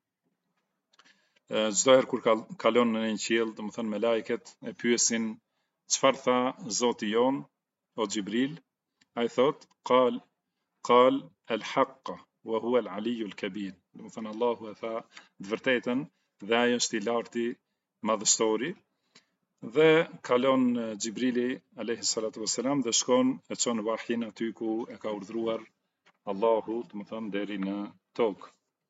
B: çdo herë kur kalon në një qiell, do të thënë me lajket e pyesin çfarë tha Zoti jon o Xhibril, ai thot qal al-haqqa wa huwa al-aliyyu al-kabir. Do të thënë Allahu e tha të vërtetën dhe ai është i larti madhështori. Dhe kalon Xhibrili alayhi salatu wassalam dhe shkon e çon wahjin aty ku e ka urdhëruar Allahu, do të thënë deri në tokë.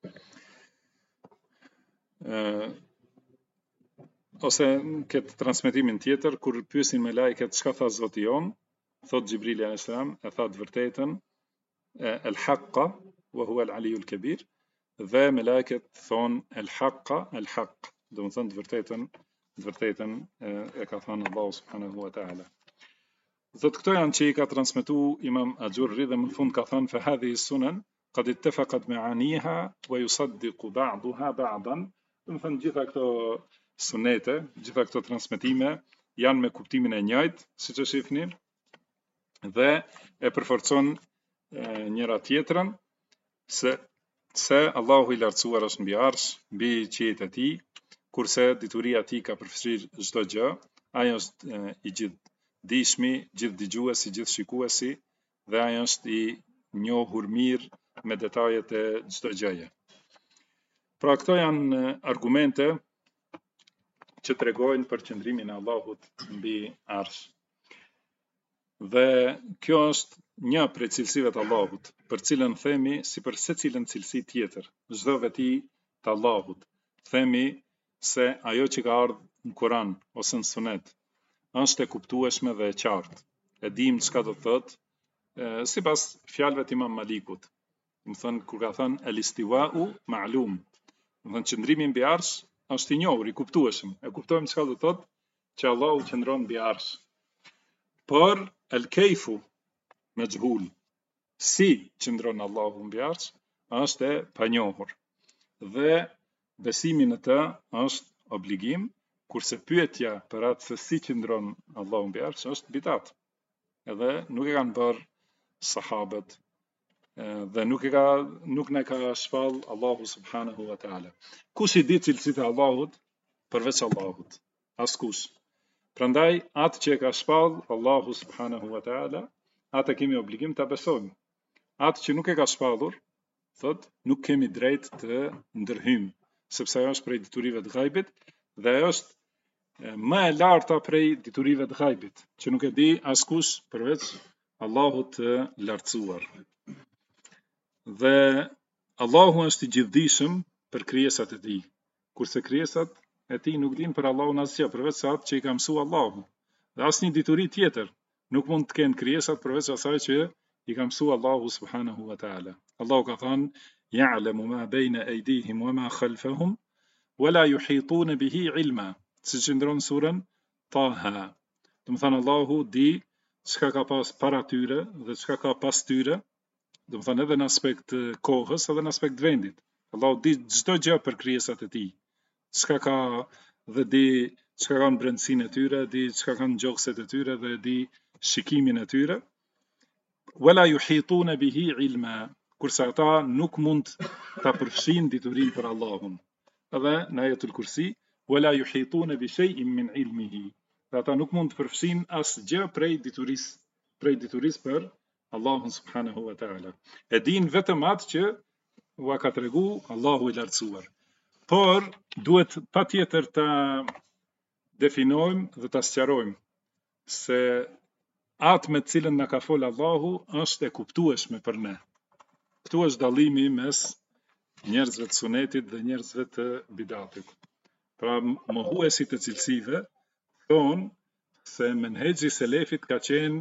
B: Ose këtë transmetimin tjetër, kur pyesin me lajket çka tha Zoti jon, thot Xhibrili alayhis salam e tha të vërtetën, al-haqqa wa huwa al-aliyyu al-kabir, dhe me lajket thon al-haqqa al-haqq, do të thënë të vërtetën e ka thënë Allahu subhanahu wa taala. Zot këto janë që i ka transmetuar Imam Ajurri dhe më në fund ka thënë fa hadhihi sunan qad ittafaqat ma'aniha wa yusaddiqu ba'daha ba'dan. Do të thënë gjitha këto sunete, gjitha këto transmetime janë me kuptimin e njëjtë, siç e shihni, dhe e përforcon njëra tjetrën se Allahu i lartësuar është mbi arsh, mbi qiejt e tij, kurse dituria e tij ka përfshirë çdo gjë, ai është i gjithdijshmi, gjithdëgjuesi, gjithshikuesi, dhe ai është i njohur mirë me detajet e çdo gjëje. Pra këto janë argumente që tregojnë për qëndrimin e Allahut mbi arsh. Dhe kjo është një prej cilësive të Allahut, për cilën themi si për secilën cilësi tjetër, çdo veti të Allahut. Themi se ajo që ka ardhur në Kur'an ose në Sunet është e kuptueshme dhe e qartë. E dim çka do të thotë, sipas fjalëve të Imam Malikut. Do të thënë kur ka thënë el-istiwa'u ma'lum, do të thënë qëndrimi mbi arsh është i njohur, i kuptueshëm. E kuptojmë çka do të thotë që Allahu qëndron mbi arsh. Por el-kayfu majhul, si qëndron Allahu mbi arsh, është e panjohur. Dhe besimi në të është obligim, kurse pyetja për atë se si qëndron Allahu mbi arsh është bidat. Edhe nuk e kanë bërë sahabët dhe nuk na ka shpall Allahu subhanahu wa taala. Kush i di cilësitë e Allahut përveç Allahut? Askush. Prandaj atë që e ka shpall Allahu subhanahu wa taala, atë kemi obligim ta besojmë. Atë që nuk e ka shpallur, thot, nuk kemi drejt të ndërhyjmë, sepse ajo është prej diturive të ghaibit dhe ajo është më e larta prej diturive të ghaibit, që nuk e di askush përveç Allahut të lartësuar. Dhe Allahu është i gjithdijshëm për krijesat e tij, kurse krijesat e tij nuk dinë për Allahun asgjë përveç atë që i ka mësuar Allahu. Dhe asnjë dituri tjetër nuk mund të kenë krijesat përveç asaj që i ka mësuar Allahu subhanahu wa taala. Allahu ka thënë: "Ya'lamu ma bayna aydihim wa ma khalfahum wa la yuhituna bihi ilma." Siç ndron surën Taha. Do të thënë Allahu di çka ka pas para tyre dhe çka ka pas tyre, do të thënë edhe në aspekt kohës edhe në aspekt vendit. Allahu di çdo gjë për krijesat e tij. Çka ka dhe di çka kanë brendësinë e tyre, di çka kanë gjokset e tyre dhe di shikimin e tyre. Wala yuhituna bihi ilma, kurse ata nuk mund ta përfshin diturinë për Allahun. Edhe në ajetul kursi, wala yuhituna bi shay'in min ilmihi, ata nuk mund të përfshin asgjë prej diturisë për Allahun subhanahu wa taala. E din vetëm atë që ua ka tregu Allahu i lartësuar. Por duhet patjetër ta definojmë dhe ta sqarojmë se atë me cilën na ka fol Allahu është e kuptueshme për ne. Këtu është dallimi mes njerëzve të sunetit dhe njerëzve të bidatit. Pra mohuesit e cilësive thonë se menhexhi selefit ka qenë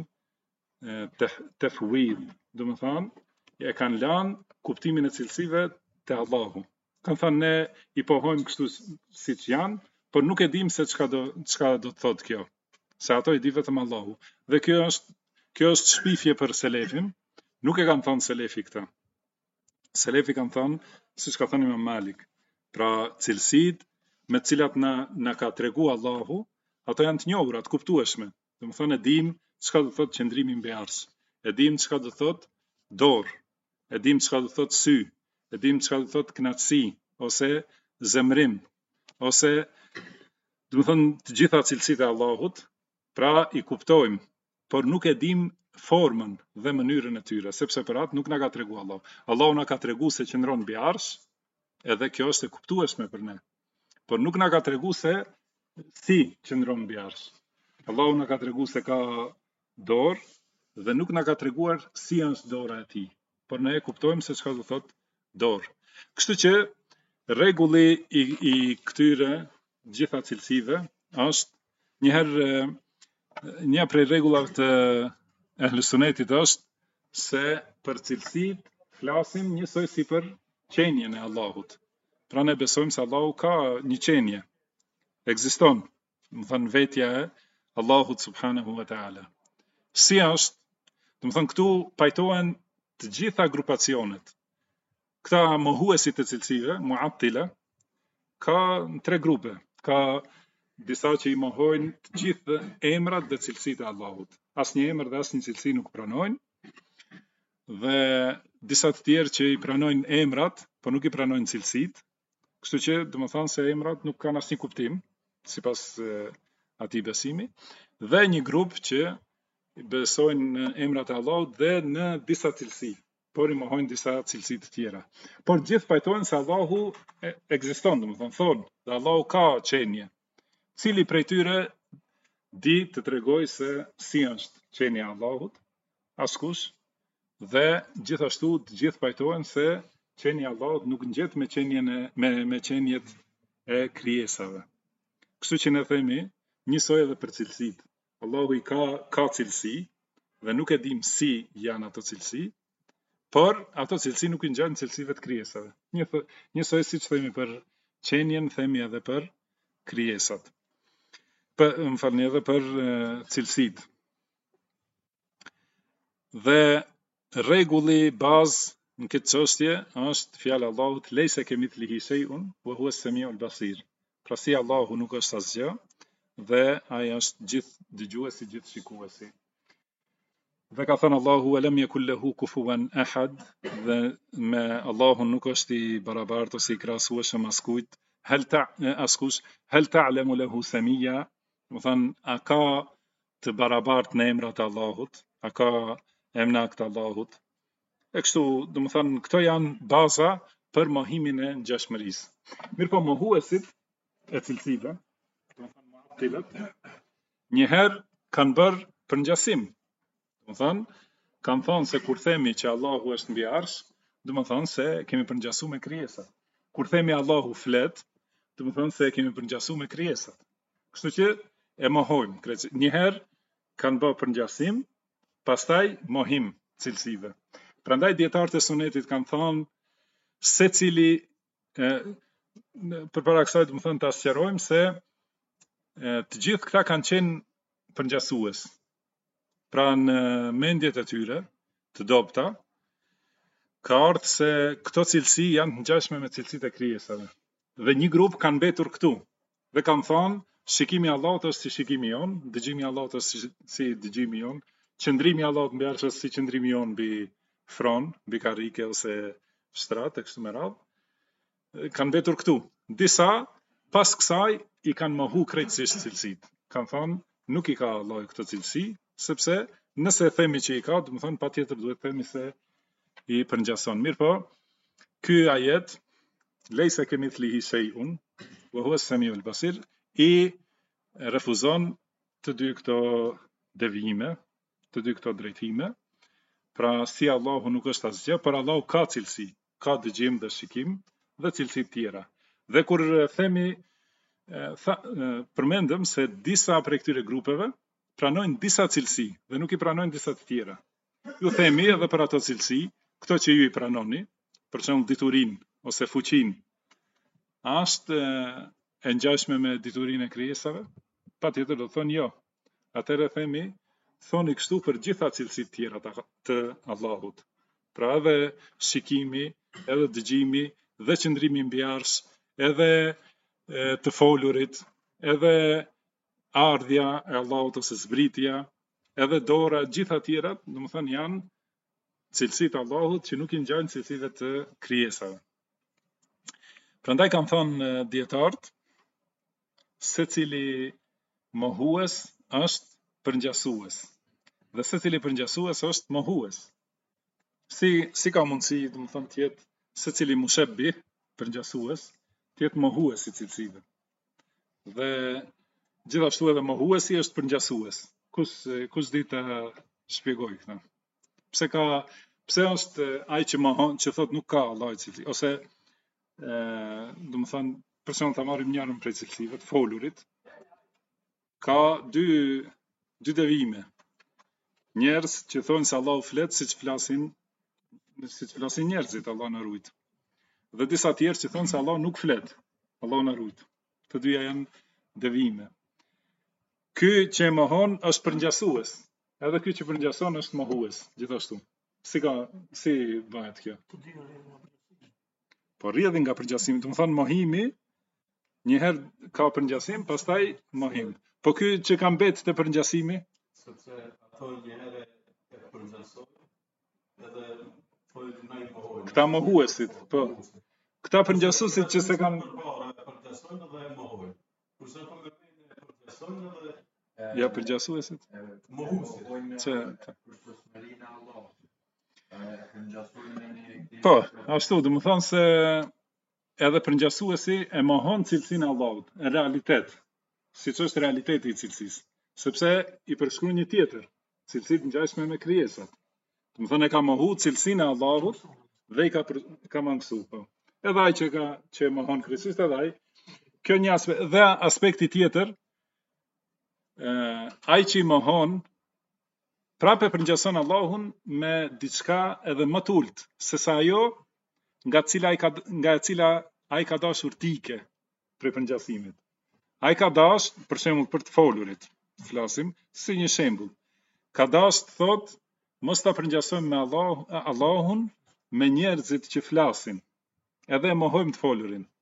B: tefwid, do të thonë e kanë lanë kuptimin e cilësive te Allahu. Kanë thënë ne i pohojmë kështu siç janë, por nuk e dim se çka do të thotë kjo. Se ato i di vetëm Allahu. Dhe kjo është shpifje për selefin. Nuk e kanë thënë selefi këtë. Selefi kanë thënë, siç ka thënë Imam Malik, pra cilësitë me të cilat na ka tregu Allahu, ato janë të njohura, të kuptueshme. Do të thonë e dim çka do thotë qëndrimi mbi arsh. E dim çka do thotë dorë. E dim çka do thotë sy. E dim çka do thotë kënaqësi ose zemrim ose do të thonë të gjitha cilësitë e Allahut, pra i kuptojmë, por nuk e dim formën dhe mënyrën e tyre, sepse për atë nuk na ka tregu Allahu. Allahu na ka tregu se qëndron mbi arsh, edhe kjo është e kuptueshme për ne. Por nuk na ka tregu se si qëndron mbi arsh. Allahu na ka tregu se ka dorë dhe nuk na ka treguar si është dora e tij. Por ne e kuptojmë se çka do thotë dorë. Kështu që rregulli i këtyre gjitha cilësive është një prej rregullave të Ehlus Sunnetit është se për cilësitë flasim njësoj si për qenjen e Allahut. Pra ne besojmë se Allahu ka një qenje. Ekziston, do të thënë vetja e Allahut subhanahu wa taala. Si është, do të thënë këtu pajtohen të gjitha grupacionet. Këta mohuesit e cilësive, muattila, ka tre grupe. Ka disa që i mohojnë të gjithë emrat dhe cilësitë e Allahut. Asnjë emër dhe asnjë cilësi nuk pranojnë. Dhe disa të tjerë që i pranojnë emrat, por nuk i pranojnë cilësitë. Kështu që do të thonë se emrat nuk kanë asnjë kuptim sipas atij besimi. Dhe një grup që besojnë në emrat e Allahut dhe në disa cilësi, por i mohojnë disa cilësi të tjera. Por gjithë pajtojnë se Allahu ekziston, do të thonë, dhe Allahu ka qenje. Cili prej tyre di të tregoj se si është qenja e Allahut? Askush. Dhe gjithashtu të gjithë pajtojnë se qenja e Allahut nuk ngjet me qenjet e krijesave. Kështu që ne themi njësoj edhe për cilësitë. Allahu i ka cilësi dhe nuk e dim si janë ato cilësi, por ato cilësi nuk i ngjajnë cilësive të krijesave. Njësoj siç themi për qenjen, themi edhe për krijesat. Më falni, edhe për cilësitë. Dhe rregulli bazë në këtë çështje është fjala e Allahut, leysa kemithlihi shay'un wa huwa as-sami'ul basir. Pra si Allahu nuk është asgjë dhe ai është gjithë dëgjuesi, gjithë shikuesi. Dhe ka thënë Allahu alam yakul lahu kufuwan ahad, dhe me Allahun nuk është i barabartë ose i krahasueshëm askujt, hal ta'lamu lahu samia, do thënë a ka të barabartë në emrat e Allahut, a ka emra të Allahut. E kështu, do të thënë këto janë baza për mohimin e ngjashmërisë. Mirpo mohuesit e cilësive, do të thënë mu'attilat, njëherë kanë bërë përngjasim. Do të thënë, kanë thonë se kur themi që Allahu është mbi arsh, do të thënë se kemi përngjasuar me krijesat. Kur themi Allahu flet, do të thënë se kemi përngjasuar me krijesat. Kështu që e mohojmë. Njëherë kanë bërë përngjasim, pastaj mohim cilësive. Prandaj dietarët e sunetit kanë thonë secili përpara kësaj, do të thënë ta sqarojmë se të gjithë këta kanë qenë përngjasues. Pra në mendjet e tyre të dobta ka ardhur se këto cilësi janë të ngjashme me cilësitë e krijesave. Dhe një grup kanë mbetur këtu dhe kanë thonë shikimi i Allahut është si shikimi jon, dëgjimi i Allahut është si dëgjimi jon, qëndrimi i Allahut mbi arsh është si qëndrimi jon mbi fron, mbi karrike ose shtrat e kështu me radhë. Kanë mbetur këtu. Disa pas kësaj i kanë mohu krejtësisht cilësitë. Kanë thonë nuk i ka Allahu këtë cilësi, sepse nëse themi që i ka, do të thonë patjetër duhet themi se i përngjason. Mirpo, ky ajet lejse kemithlihi shay'un wa huwa as-sami'ul basir i refuzon të dy këto devijime, të dy këto drejtime. Pra si Allahu nuk është asgjë, por Allahu ka cilësi, ka dëgjim dhe shikim dhe cilësi tjera. Dhe kur themi përmendëm se disa prej këtyre grupeve pranojnë disa cilësi dhe nuk i pranojnë disa të tjera. Ju themi edhe për ato cilësi, këto që ju i pranoni, për shembull diturinë ose fuqinë, është e ngjashme me diturinë e krijesave? Patjetër do thonë jo. Atëherë themi, thoni kështu për gjitha cilësitë tjera të Allahut. Pra edhe shikimi, edhe dëgjimi, dhe qëndrimi mbi arsh, edhe të folurit, edhe ardhja e Allahut ose zbritja, edhe dora, gjitha tjerat, do të thënë janë cilësitë e Allahut që nuk i ngjajnë cilësive të krijesave. Prandaj kanë thënë dietarët, secili mohues është përngjasues dhe secili përngjasues është mohues. Si ka mundësi, do të thënë, të jetë secili mushabbih, përngjasues, të jetë mohues i cilësive. Dhe gjithashtu edhe mohuesi është përngjasues. Kush di ta shpjegoj këtë? Pse është ai që mohon, që thotë nuk ka Allah cilësi, ose do të thënë, për shembull ta marrim njërin prej cilësive të folurit, ka dy devijime. Njerëz që thonë se Allahu flet siç flasin njerëzit, Allah na ruajt. Dhe disa tjerë që thonë se Allah nuk flet, Allah na ruajt. Të dyja janë devijime. Ky që mohon është përngjasues, edhe ky që përngjason është mohues, gjithashtu. Si bëhet kjo? Po rrjedhin nga përngjasimi, do të thonë mohimi, një herë ka përngjasim, pastaj mohim. Po ky që ka mbetë te përngjasimi,
C: sepse ato një herë e përngjasojnë edhe thonë na i mohojnë.
B: këta mohuesit, po. Këta përngjasuesit që se kanë
C: përngjasojnë dhe e mohojnë. Kurse ato me përngjasojnë edhe
B: ja përngjasuesit.
C: mohuesit.
B: Po, ashtu, do të thonë se edhe përngjasuesi e mohon cilësinë e Allahut, në realitet, siç është realiteti i cilësisë, sepse i përshkruan një tjetër, cilësitë ngjashme me krijesat. Do të thonë e ka mohu cilësinë e Allahut dhe i ka mangësu, po. Edhe ai që mohon krijesat, edhe ai. Kjo një aspekt, dhe aspekti tjetër, ai që i mohon prapë përngjason Allahun me diçka edhe më të ulët se sa ajo nga e cila ai ka dashur tike për përngjasimit. Ai ka dashur, për shembull, për të folurit, flasim si një shembull. Ka dashur të thotë mos ta përngjasojmë me Allahun me njerëzit që flasin. Edhe e mohojmë të folurin.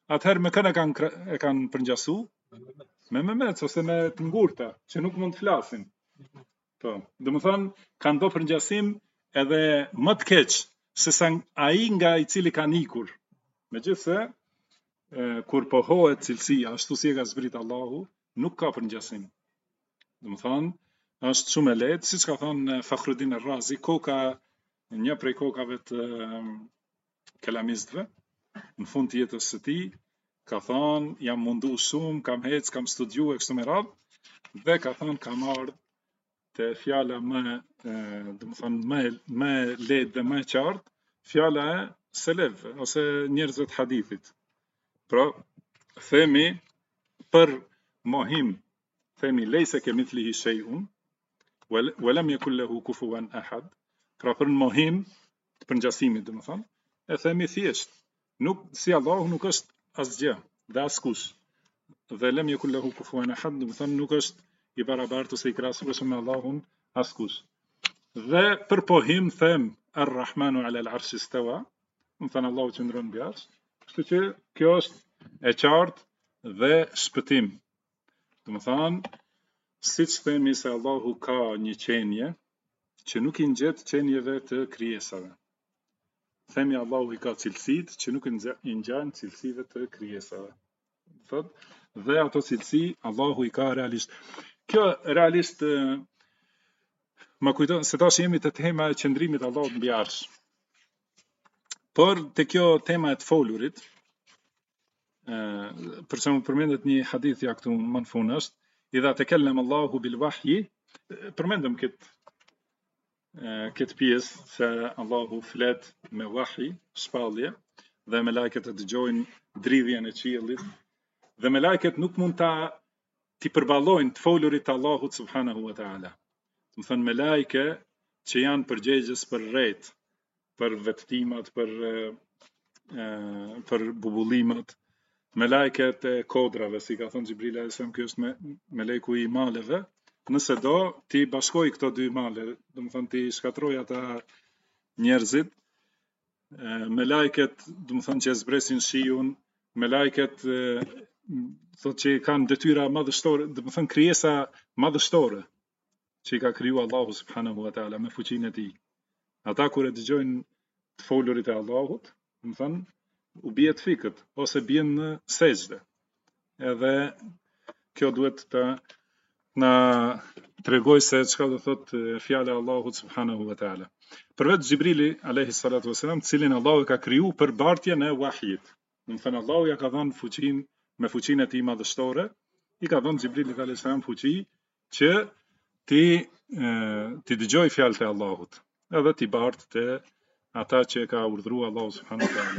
B: atëherë me këna e kanë përngjasu me Mehmet ose me të ngurta që nuk mund të flasin. Po, domethënë kanë do përngjasim edhe më të keq se sa ai nga i cili kanë ikur. Megjithse kur pohohet cilësia ashtu si e ka zbrit Allahu, nuk ka përngjasim. Domethënë është shumë e lehtë, siç ka thënë Fakhruddin Razi, koka një prej kokave të kelamistëve, në fund të jetës së tij, ka thënë jam mundu shumë, kam hec, kam studiu e kështu me radhë, dhe ka thënë kam ardhur te fjala domethënë më lehtë dhe më e qartë, fjala e selefëve ose njerëzve të hadithit. Pra, themi për mohim, themi lejse kemithlihi shay'un wa lam yakul lahu kufuwan ahad. Pra për mohim të përngjasimit domethënë, e themi thjesht, nuk si Allahu nuk është asgjë dhe askush. Dhe lam yakul lahu kufuwan ahad, domethënë nuk është i barabartë ose i krahasueshëm me Allahun askush. Dhe për pohim them Ar-Rahmanu ala al-Arsh istawa, domethënë Allahu qëndron mbi arsh. Kështu që kjo është e qartë dhe shpëtim. Domethënë, siç themi se Allahu ka një qenje që nuk i ngjet qenjeve të krijesave. Themi Allahu i ka cilësitë që nuk i ngjan cilësive të krijesave. Thot, dhe ato cilësi Allahu i ka realisht. Kjo realisht më kujton se tash jemi te tema e qëndrimit Allahut mbi arsh. Por te kjo tema e të folurit, për shembull përmendet një hadith ja këtu më në fund është idha tekellem Allahu bil wahyi, përmendëm këtë pjesë se Allahu flet me wahi, shpallje, dhe me lajket e dëgjojnë dridhjen e qiellit, dhe me lajket nuk mund t'i përballojnë të folurit të Allahut subhanahu wa ta'ala. Do të thënë me lajke që janë përgjegjës për rrejt, për vetëtimat, për bubullimat, me lajket e kodrave, si ka thënë Xhibril alayhis salam, ky është me lejku i maleve, nëse do ti bashkoj këto dy male, do të thënë ti shkatroj ata njerëzit, me lajket, do të thënë që zbresin shiun, me lajket thotë që kanë detyra madhështore, do të thënë krijesa madhështore që i ka kriju Allahu subhanahu wa ta'ala me fuqinë e tij. Ata kur e dëgjojnë të folurit e Allahut, do të thënë u bie të fikët ose bien në sejdë. Edhe kjo duhet të na tregoj se çka do thotë fjala e Allahut subhanahu wa ta'ala. Përveç Xhibrili alayhi salatu wasalam, cilin Allahu ka kriju për bartjen e wahjit. Do të thënë Allahu ja ka dhënë fuqinë me fuqinë e tij madhështore, i ka dhënë Xhibrilit alayhis salam fuqi që ti dëgjoj fjalët e Allahut, edhe ti bart te ata që ka urdhëruar Allahu subhanahu wa ta'ala.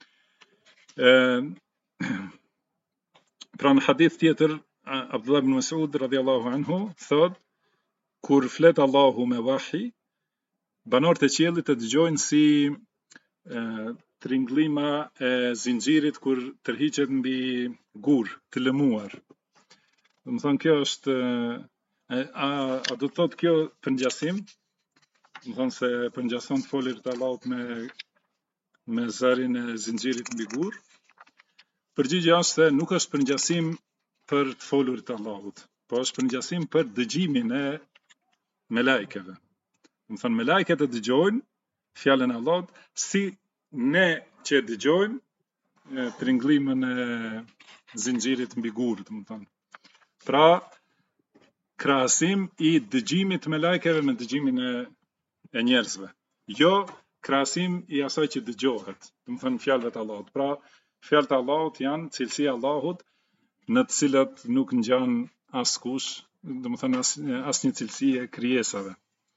B: Pra në hadith tjetër, Abdullah ibn Mas'ud radhiyallahu anhu thot, kur flet Allahu me wahi, banorët e qiellit e dëgjojnë si tringëllima e zinxhirit kur tërhiqet mbi gur të lëmuar. Do të thonë kjo është a do të thotë kjo përngjasim? Do të thonë se përngjason të folurit të Allahut me zërin e zinxhirit mbi gur? Përgjigjja është se nuk është përngjasim për të folurit të Allahut, po është përngjasim për dëgjimin e melajkeve. Do të thonë melajket e dëgjojnë fjalën e Allahut si ne që dëgjojmë tringëllimën e zinxhirit mbi gur, do të thonë. Pra krahasim i dëgjimit të melajkeve me dëgjimin e njerëzve. Jo krahasim i asaj që dëgjohet, do të thonë fjalët e Allahut. Pra fjalët e Allahut janë cilësia e Allahut në të cilat nuk ngjan askush, do të thonë asnjë cilësi e krijesave.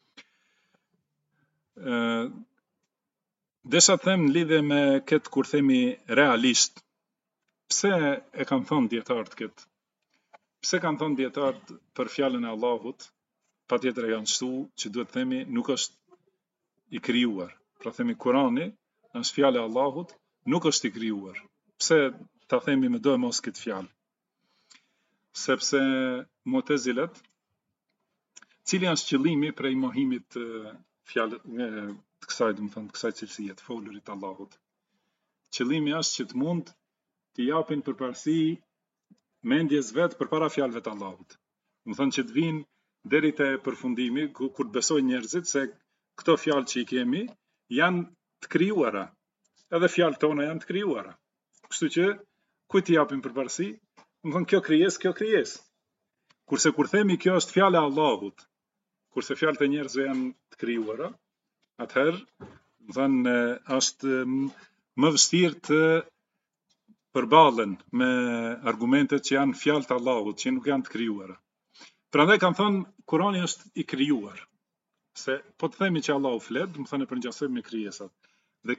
B: Desha të them në lidhje me këtë kur themi realisht, pse e kanë thënë dietarët këtë? Pse kanë thënë dietarët për fjalën e Allahut, patjetër e kanë shtu që duhet themi nuk është i krijuar. Pra themi Kurani është fjala e Allahut, nuk është i krijuar. Pse ta themi me do e mos këtë fjalë? Sepse Mu'tazilet, cili është qëllimi prej mohimit fjalë të kësaj, do të thonë kësaj cilësie të folurit të Allahut. Qëllimi është që të mund t'i japin përparësi mendjes vetë përpara fjalëve të Allahut. Do të thonë që të vinë deri te përfundimi kur të besojnë njerëzit se këto fjalë që i kemi janë të krijuara. Edhe fjalët tona janë të krijuara. Kështu që kujt i japim përparësi? Do të thonë kjo krijesë. Kurse kur themi kjo është fjala e Allahut, kurse fjalët e njerëzve janë të krijuara, atëherë do të thonë është më vështirë të përballen me argumentet që janë fjalë të Allahut, që nuk janë të krijuara. Prandaj kanë thënë Kurani është i krijuar. Se po të themi që Allahu flet, do të thonë e përngjasojmë me krijesat. Dhe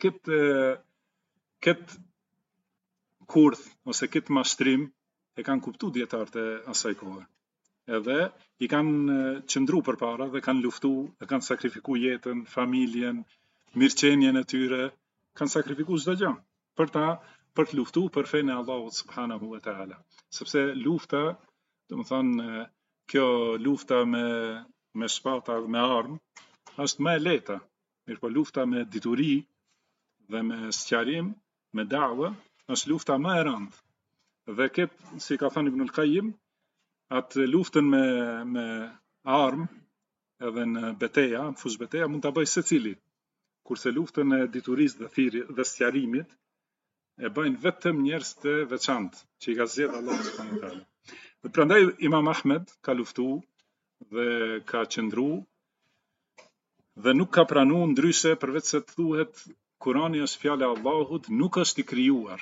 B: këtë kurth ose këtë mashtrim e kanë kuptuar dietarët e asaj kohe. Edhe i kanë qëndru përpara dhe kanë luftu, dhe kanë sakrifiku jetën, familjen, mirëqenien e tyre, kanë sakrifiku çdo gjë për të luftu për fenë e Allahut subhanahu wa taala. Sepse lufta, do të thonë kjo lufta me shpata dhe me armë është më e lehta. Mirëpo lufta me dituri dhe me sqarim, me da'wa, është lufta më e rëndë. Dhe këtë, si ka thënë Ibnul Qayyim, atë luftën me armë edhe në beteja, në fush beteja, mund të bëjë secili. Kurse luftën e diturisë dhe sqarimit e bëjnë vetëm njerëz të veçantë, që i ka zgjedhur Allahu subhanahu wa taala. Dhe prandaj Imam Ahmed ka luftu dhe ka qëndru dhe nuk ka pranuar ndryshe përveç se të thuhet Kurani është fjala e Allahut, nuk është i krijuar.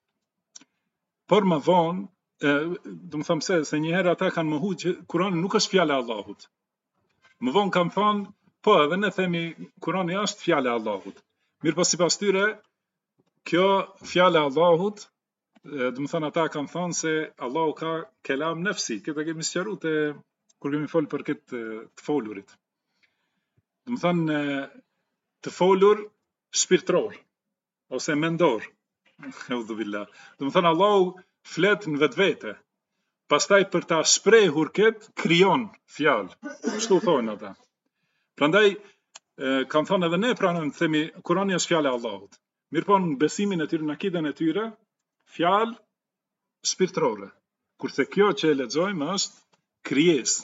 B: Por më vonë, do të them se një herë ata kanë mohuar që Kurani nuk është fjala e Allahut. Më vonë kanë thënë, po edhe ne themi Kurani është fjala e Allahut. Mirë po sipas tyre, kjo fjala e Allahut, do të thënë ata kanë thënë se Allahu ka kelam nefsi. Këtë kemi sqaruar kur kemi folur për këtë të folurit. Do të thënë të folur shpirtëror ose mendor. Eudhu billah. Do të thënë Allahu flet në vetvete. Pastaj për ta shprehur këtë krijon fjalë. Kështu thonë ata. Prandaj kanë thënë edhe ne pranojmë të themi Kurani është fjala e Allahut. Mirëpo në besimin e tyre, në akiden e tyre, fjalë shpirtërore. Kurse kjo që e lexojmë është krijesë.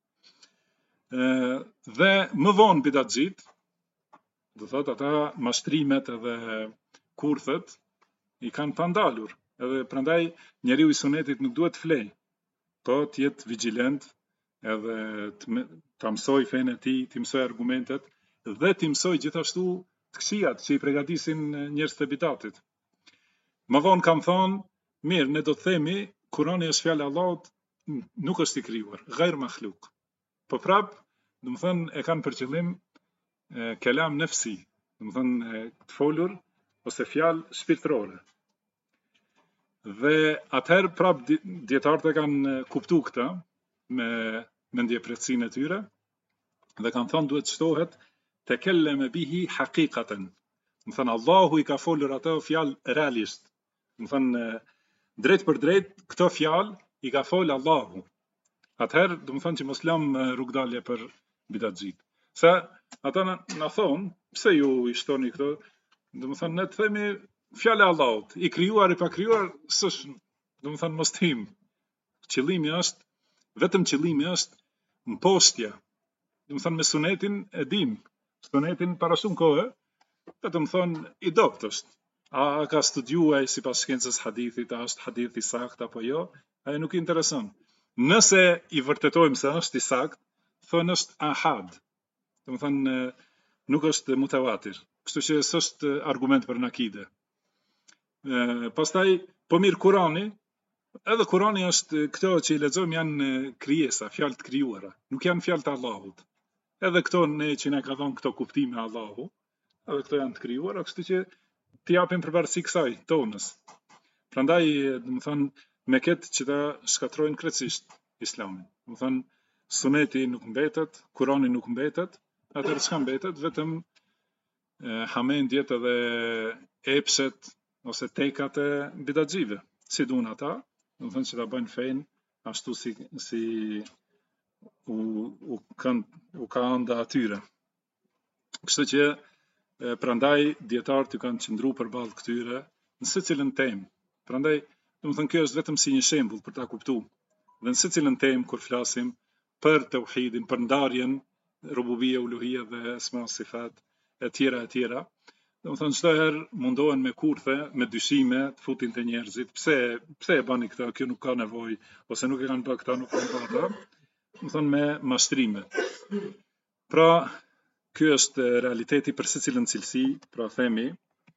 B: Dhe më vonë bidatxhit, do thotë ata mashtrimet edhe kurthet i kanë pandalur. Edhe prandaj njeriu i sunetit nuk duhet të flej, po të jetë vigjilent edhe të mësoj fenë e tij, të mësoj argumentet dhe të mësoj gjithashtu të këqijat që i përgatisin njerëz të bidatit. Më vonë kam thonë, mirë, ne do të themi Kurani është fjala e Allahut, nuk është i krijuar, ghair makhluq. Po prap, do të thënë e kanë për qëllim kelam nefsi, do të thënë të folur ose fjalë shpirtërore. Dhe atëherë prap dietarët e kanë kuptuar këtë me mendjepretësinë e tyre dhe kanë thënë duhet shtohet tekelleme bihi haqiqatan. Do të thënë Allahu i ka folur ato fjalë realisht. Do të thënë drejt për drejt këto fjalë i ka folur Allahu. Atëherë do të thënë që mos lëm rrugdalje për bidatxhit. Se ata na thonë, pse ju i shtoni këto? Do të thënë ne të themi fjala e Allahut, i krijuar i pa krijuar, s'është, do të thënë mos tim. Qëllimi është mbostja. Do të thënë me sunetin e dim. Sunetin para shumë kohë, vetëm thonë i dopt është. A ka studiuar sipas shkencës hadithit, a është hadithi sakt apo jo? Ai nuk i intereson. Nëse i vërtetojmë se është i sakt, thonë është ahad. Do të thënë nuk është mutawatir. Kështu që s'është argument për në akide. Pastaj, po mirë Kurani, edhe Kurani është këto që i lexojmë janë krijesa, fjalë të krijuara, nuk janë fjalë të Allahut. Edhe këto ne që na ka dhënë këto kuptime Allahu, edhe këto janë të krijuara, kështu që t'i japim përparësi kësaj tonës. Prandaj, do të thënë, me këtë që ta shkatrojnë krejtësisht Islamin. Do të thënë, suneti nuk mbetet, Kurani nuk mbetet, atëherë çka mbetet? Vetëm hamendjet edhe epshet ose tekat e bidatxhive. Si duan ata, do të thënë që ta bëjnë fenë ashtu si u ka anda atyre. Kështu që prandaj dietarët i kanë qëndruar përballë këtyre në secilën temë. Prandaj Domethënë kjo është vetëm si një shembull për ta kuptuar. Dhe në secilën temë kur flasim për tauhidin, për ndarjen rububia, uluhia dhe asma sifat e tjera, domethënë çdo herë mundohen me kurthe, me dyshime të futin te njerëzit. Pse e bani këtë? Kjo nuk ka nevojë, ose nuk e kanë bërë këta, nuk kanë bërë ata. Domethënë me mashtrime. Pra, ky është realiteti për secilën cilësi, pra themi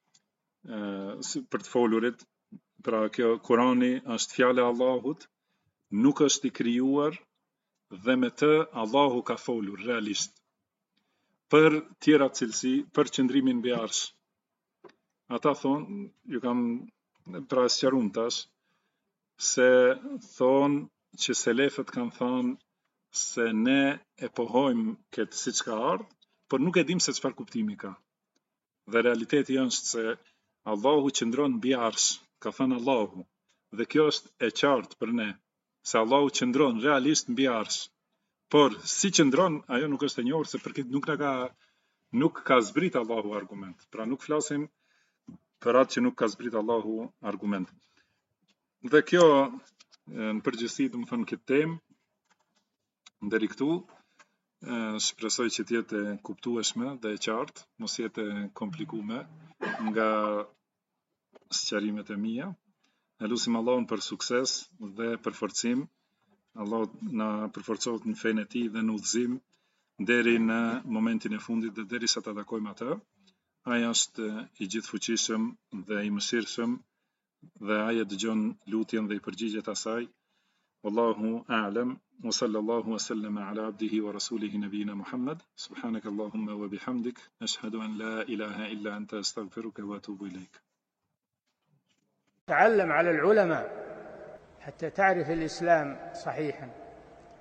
B: për të folurit. Pra kjo Kurani është fjala e Allahut, nuk është i krijuar dhe me të Allahu ka folur realisht. Për tjera cilësi, për qëndrimin mbi arsh. Ata thonë, ju kam pra sqaruar tash, se thonë që selefët kanë thonë se ne e pohojmë këtë siç ka ardhur, por nuk e dim se çfarë kuptimi ka. Dhe realiteti është se Allahu qëndron mbi arsh, ka thënë Allahu, dhe kjo është e qartë për ne, se Allahu qëndron realisht mbi arsh. Por si qëndron, ajo nuk është e njohur, se për këtë nuk ka zbrit Allahu argument. Pra nuk flasim për atë që nuk ka zbrit Allahu argument. Dhe kjo në përgjithësi domethënë këtë temë deri këtu shpresoj që të jetë e kuptueshme dhe e qartë, mos jetë e komplikuar nga sqarimet e mia. Ne lutim Allahun për sukses dhe për forcim. Allah na përforcohet në fenë e tij dhe në udhëzim deri në momentin e fundit dhe derisa ta takojmë atë. Ai është i gjithfuqishëm dhe i mëshirshëm dhe ai e dëgjon lutjen dhe i përgjigjet asaj. Wallahu a'lam wa sallallahu wa sallama ala abdihi wa rasulihi nabiyina Muhammad. Subhanakallahumma wa bihamdik, ashhadu an la ilaha illa anta astaghfiruka wa atubu ilayk.
A: تعلم على العلماء حتى تعرف الإسلام صحيحا.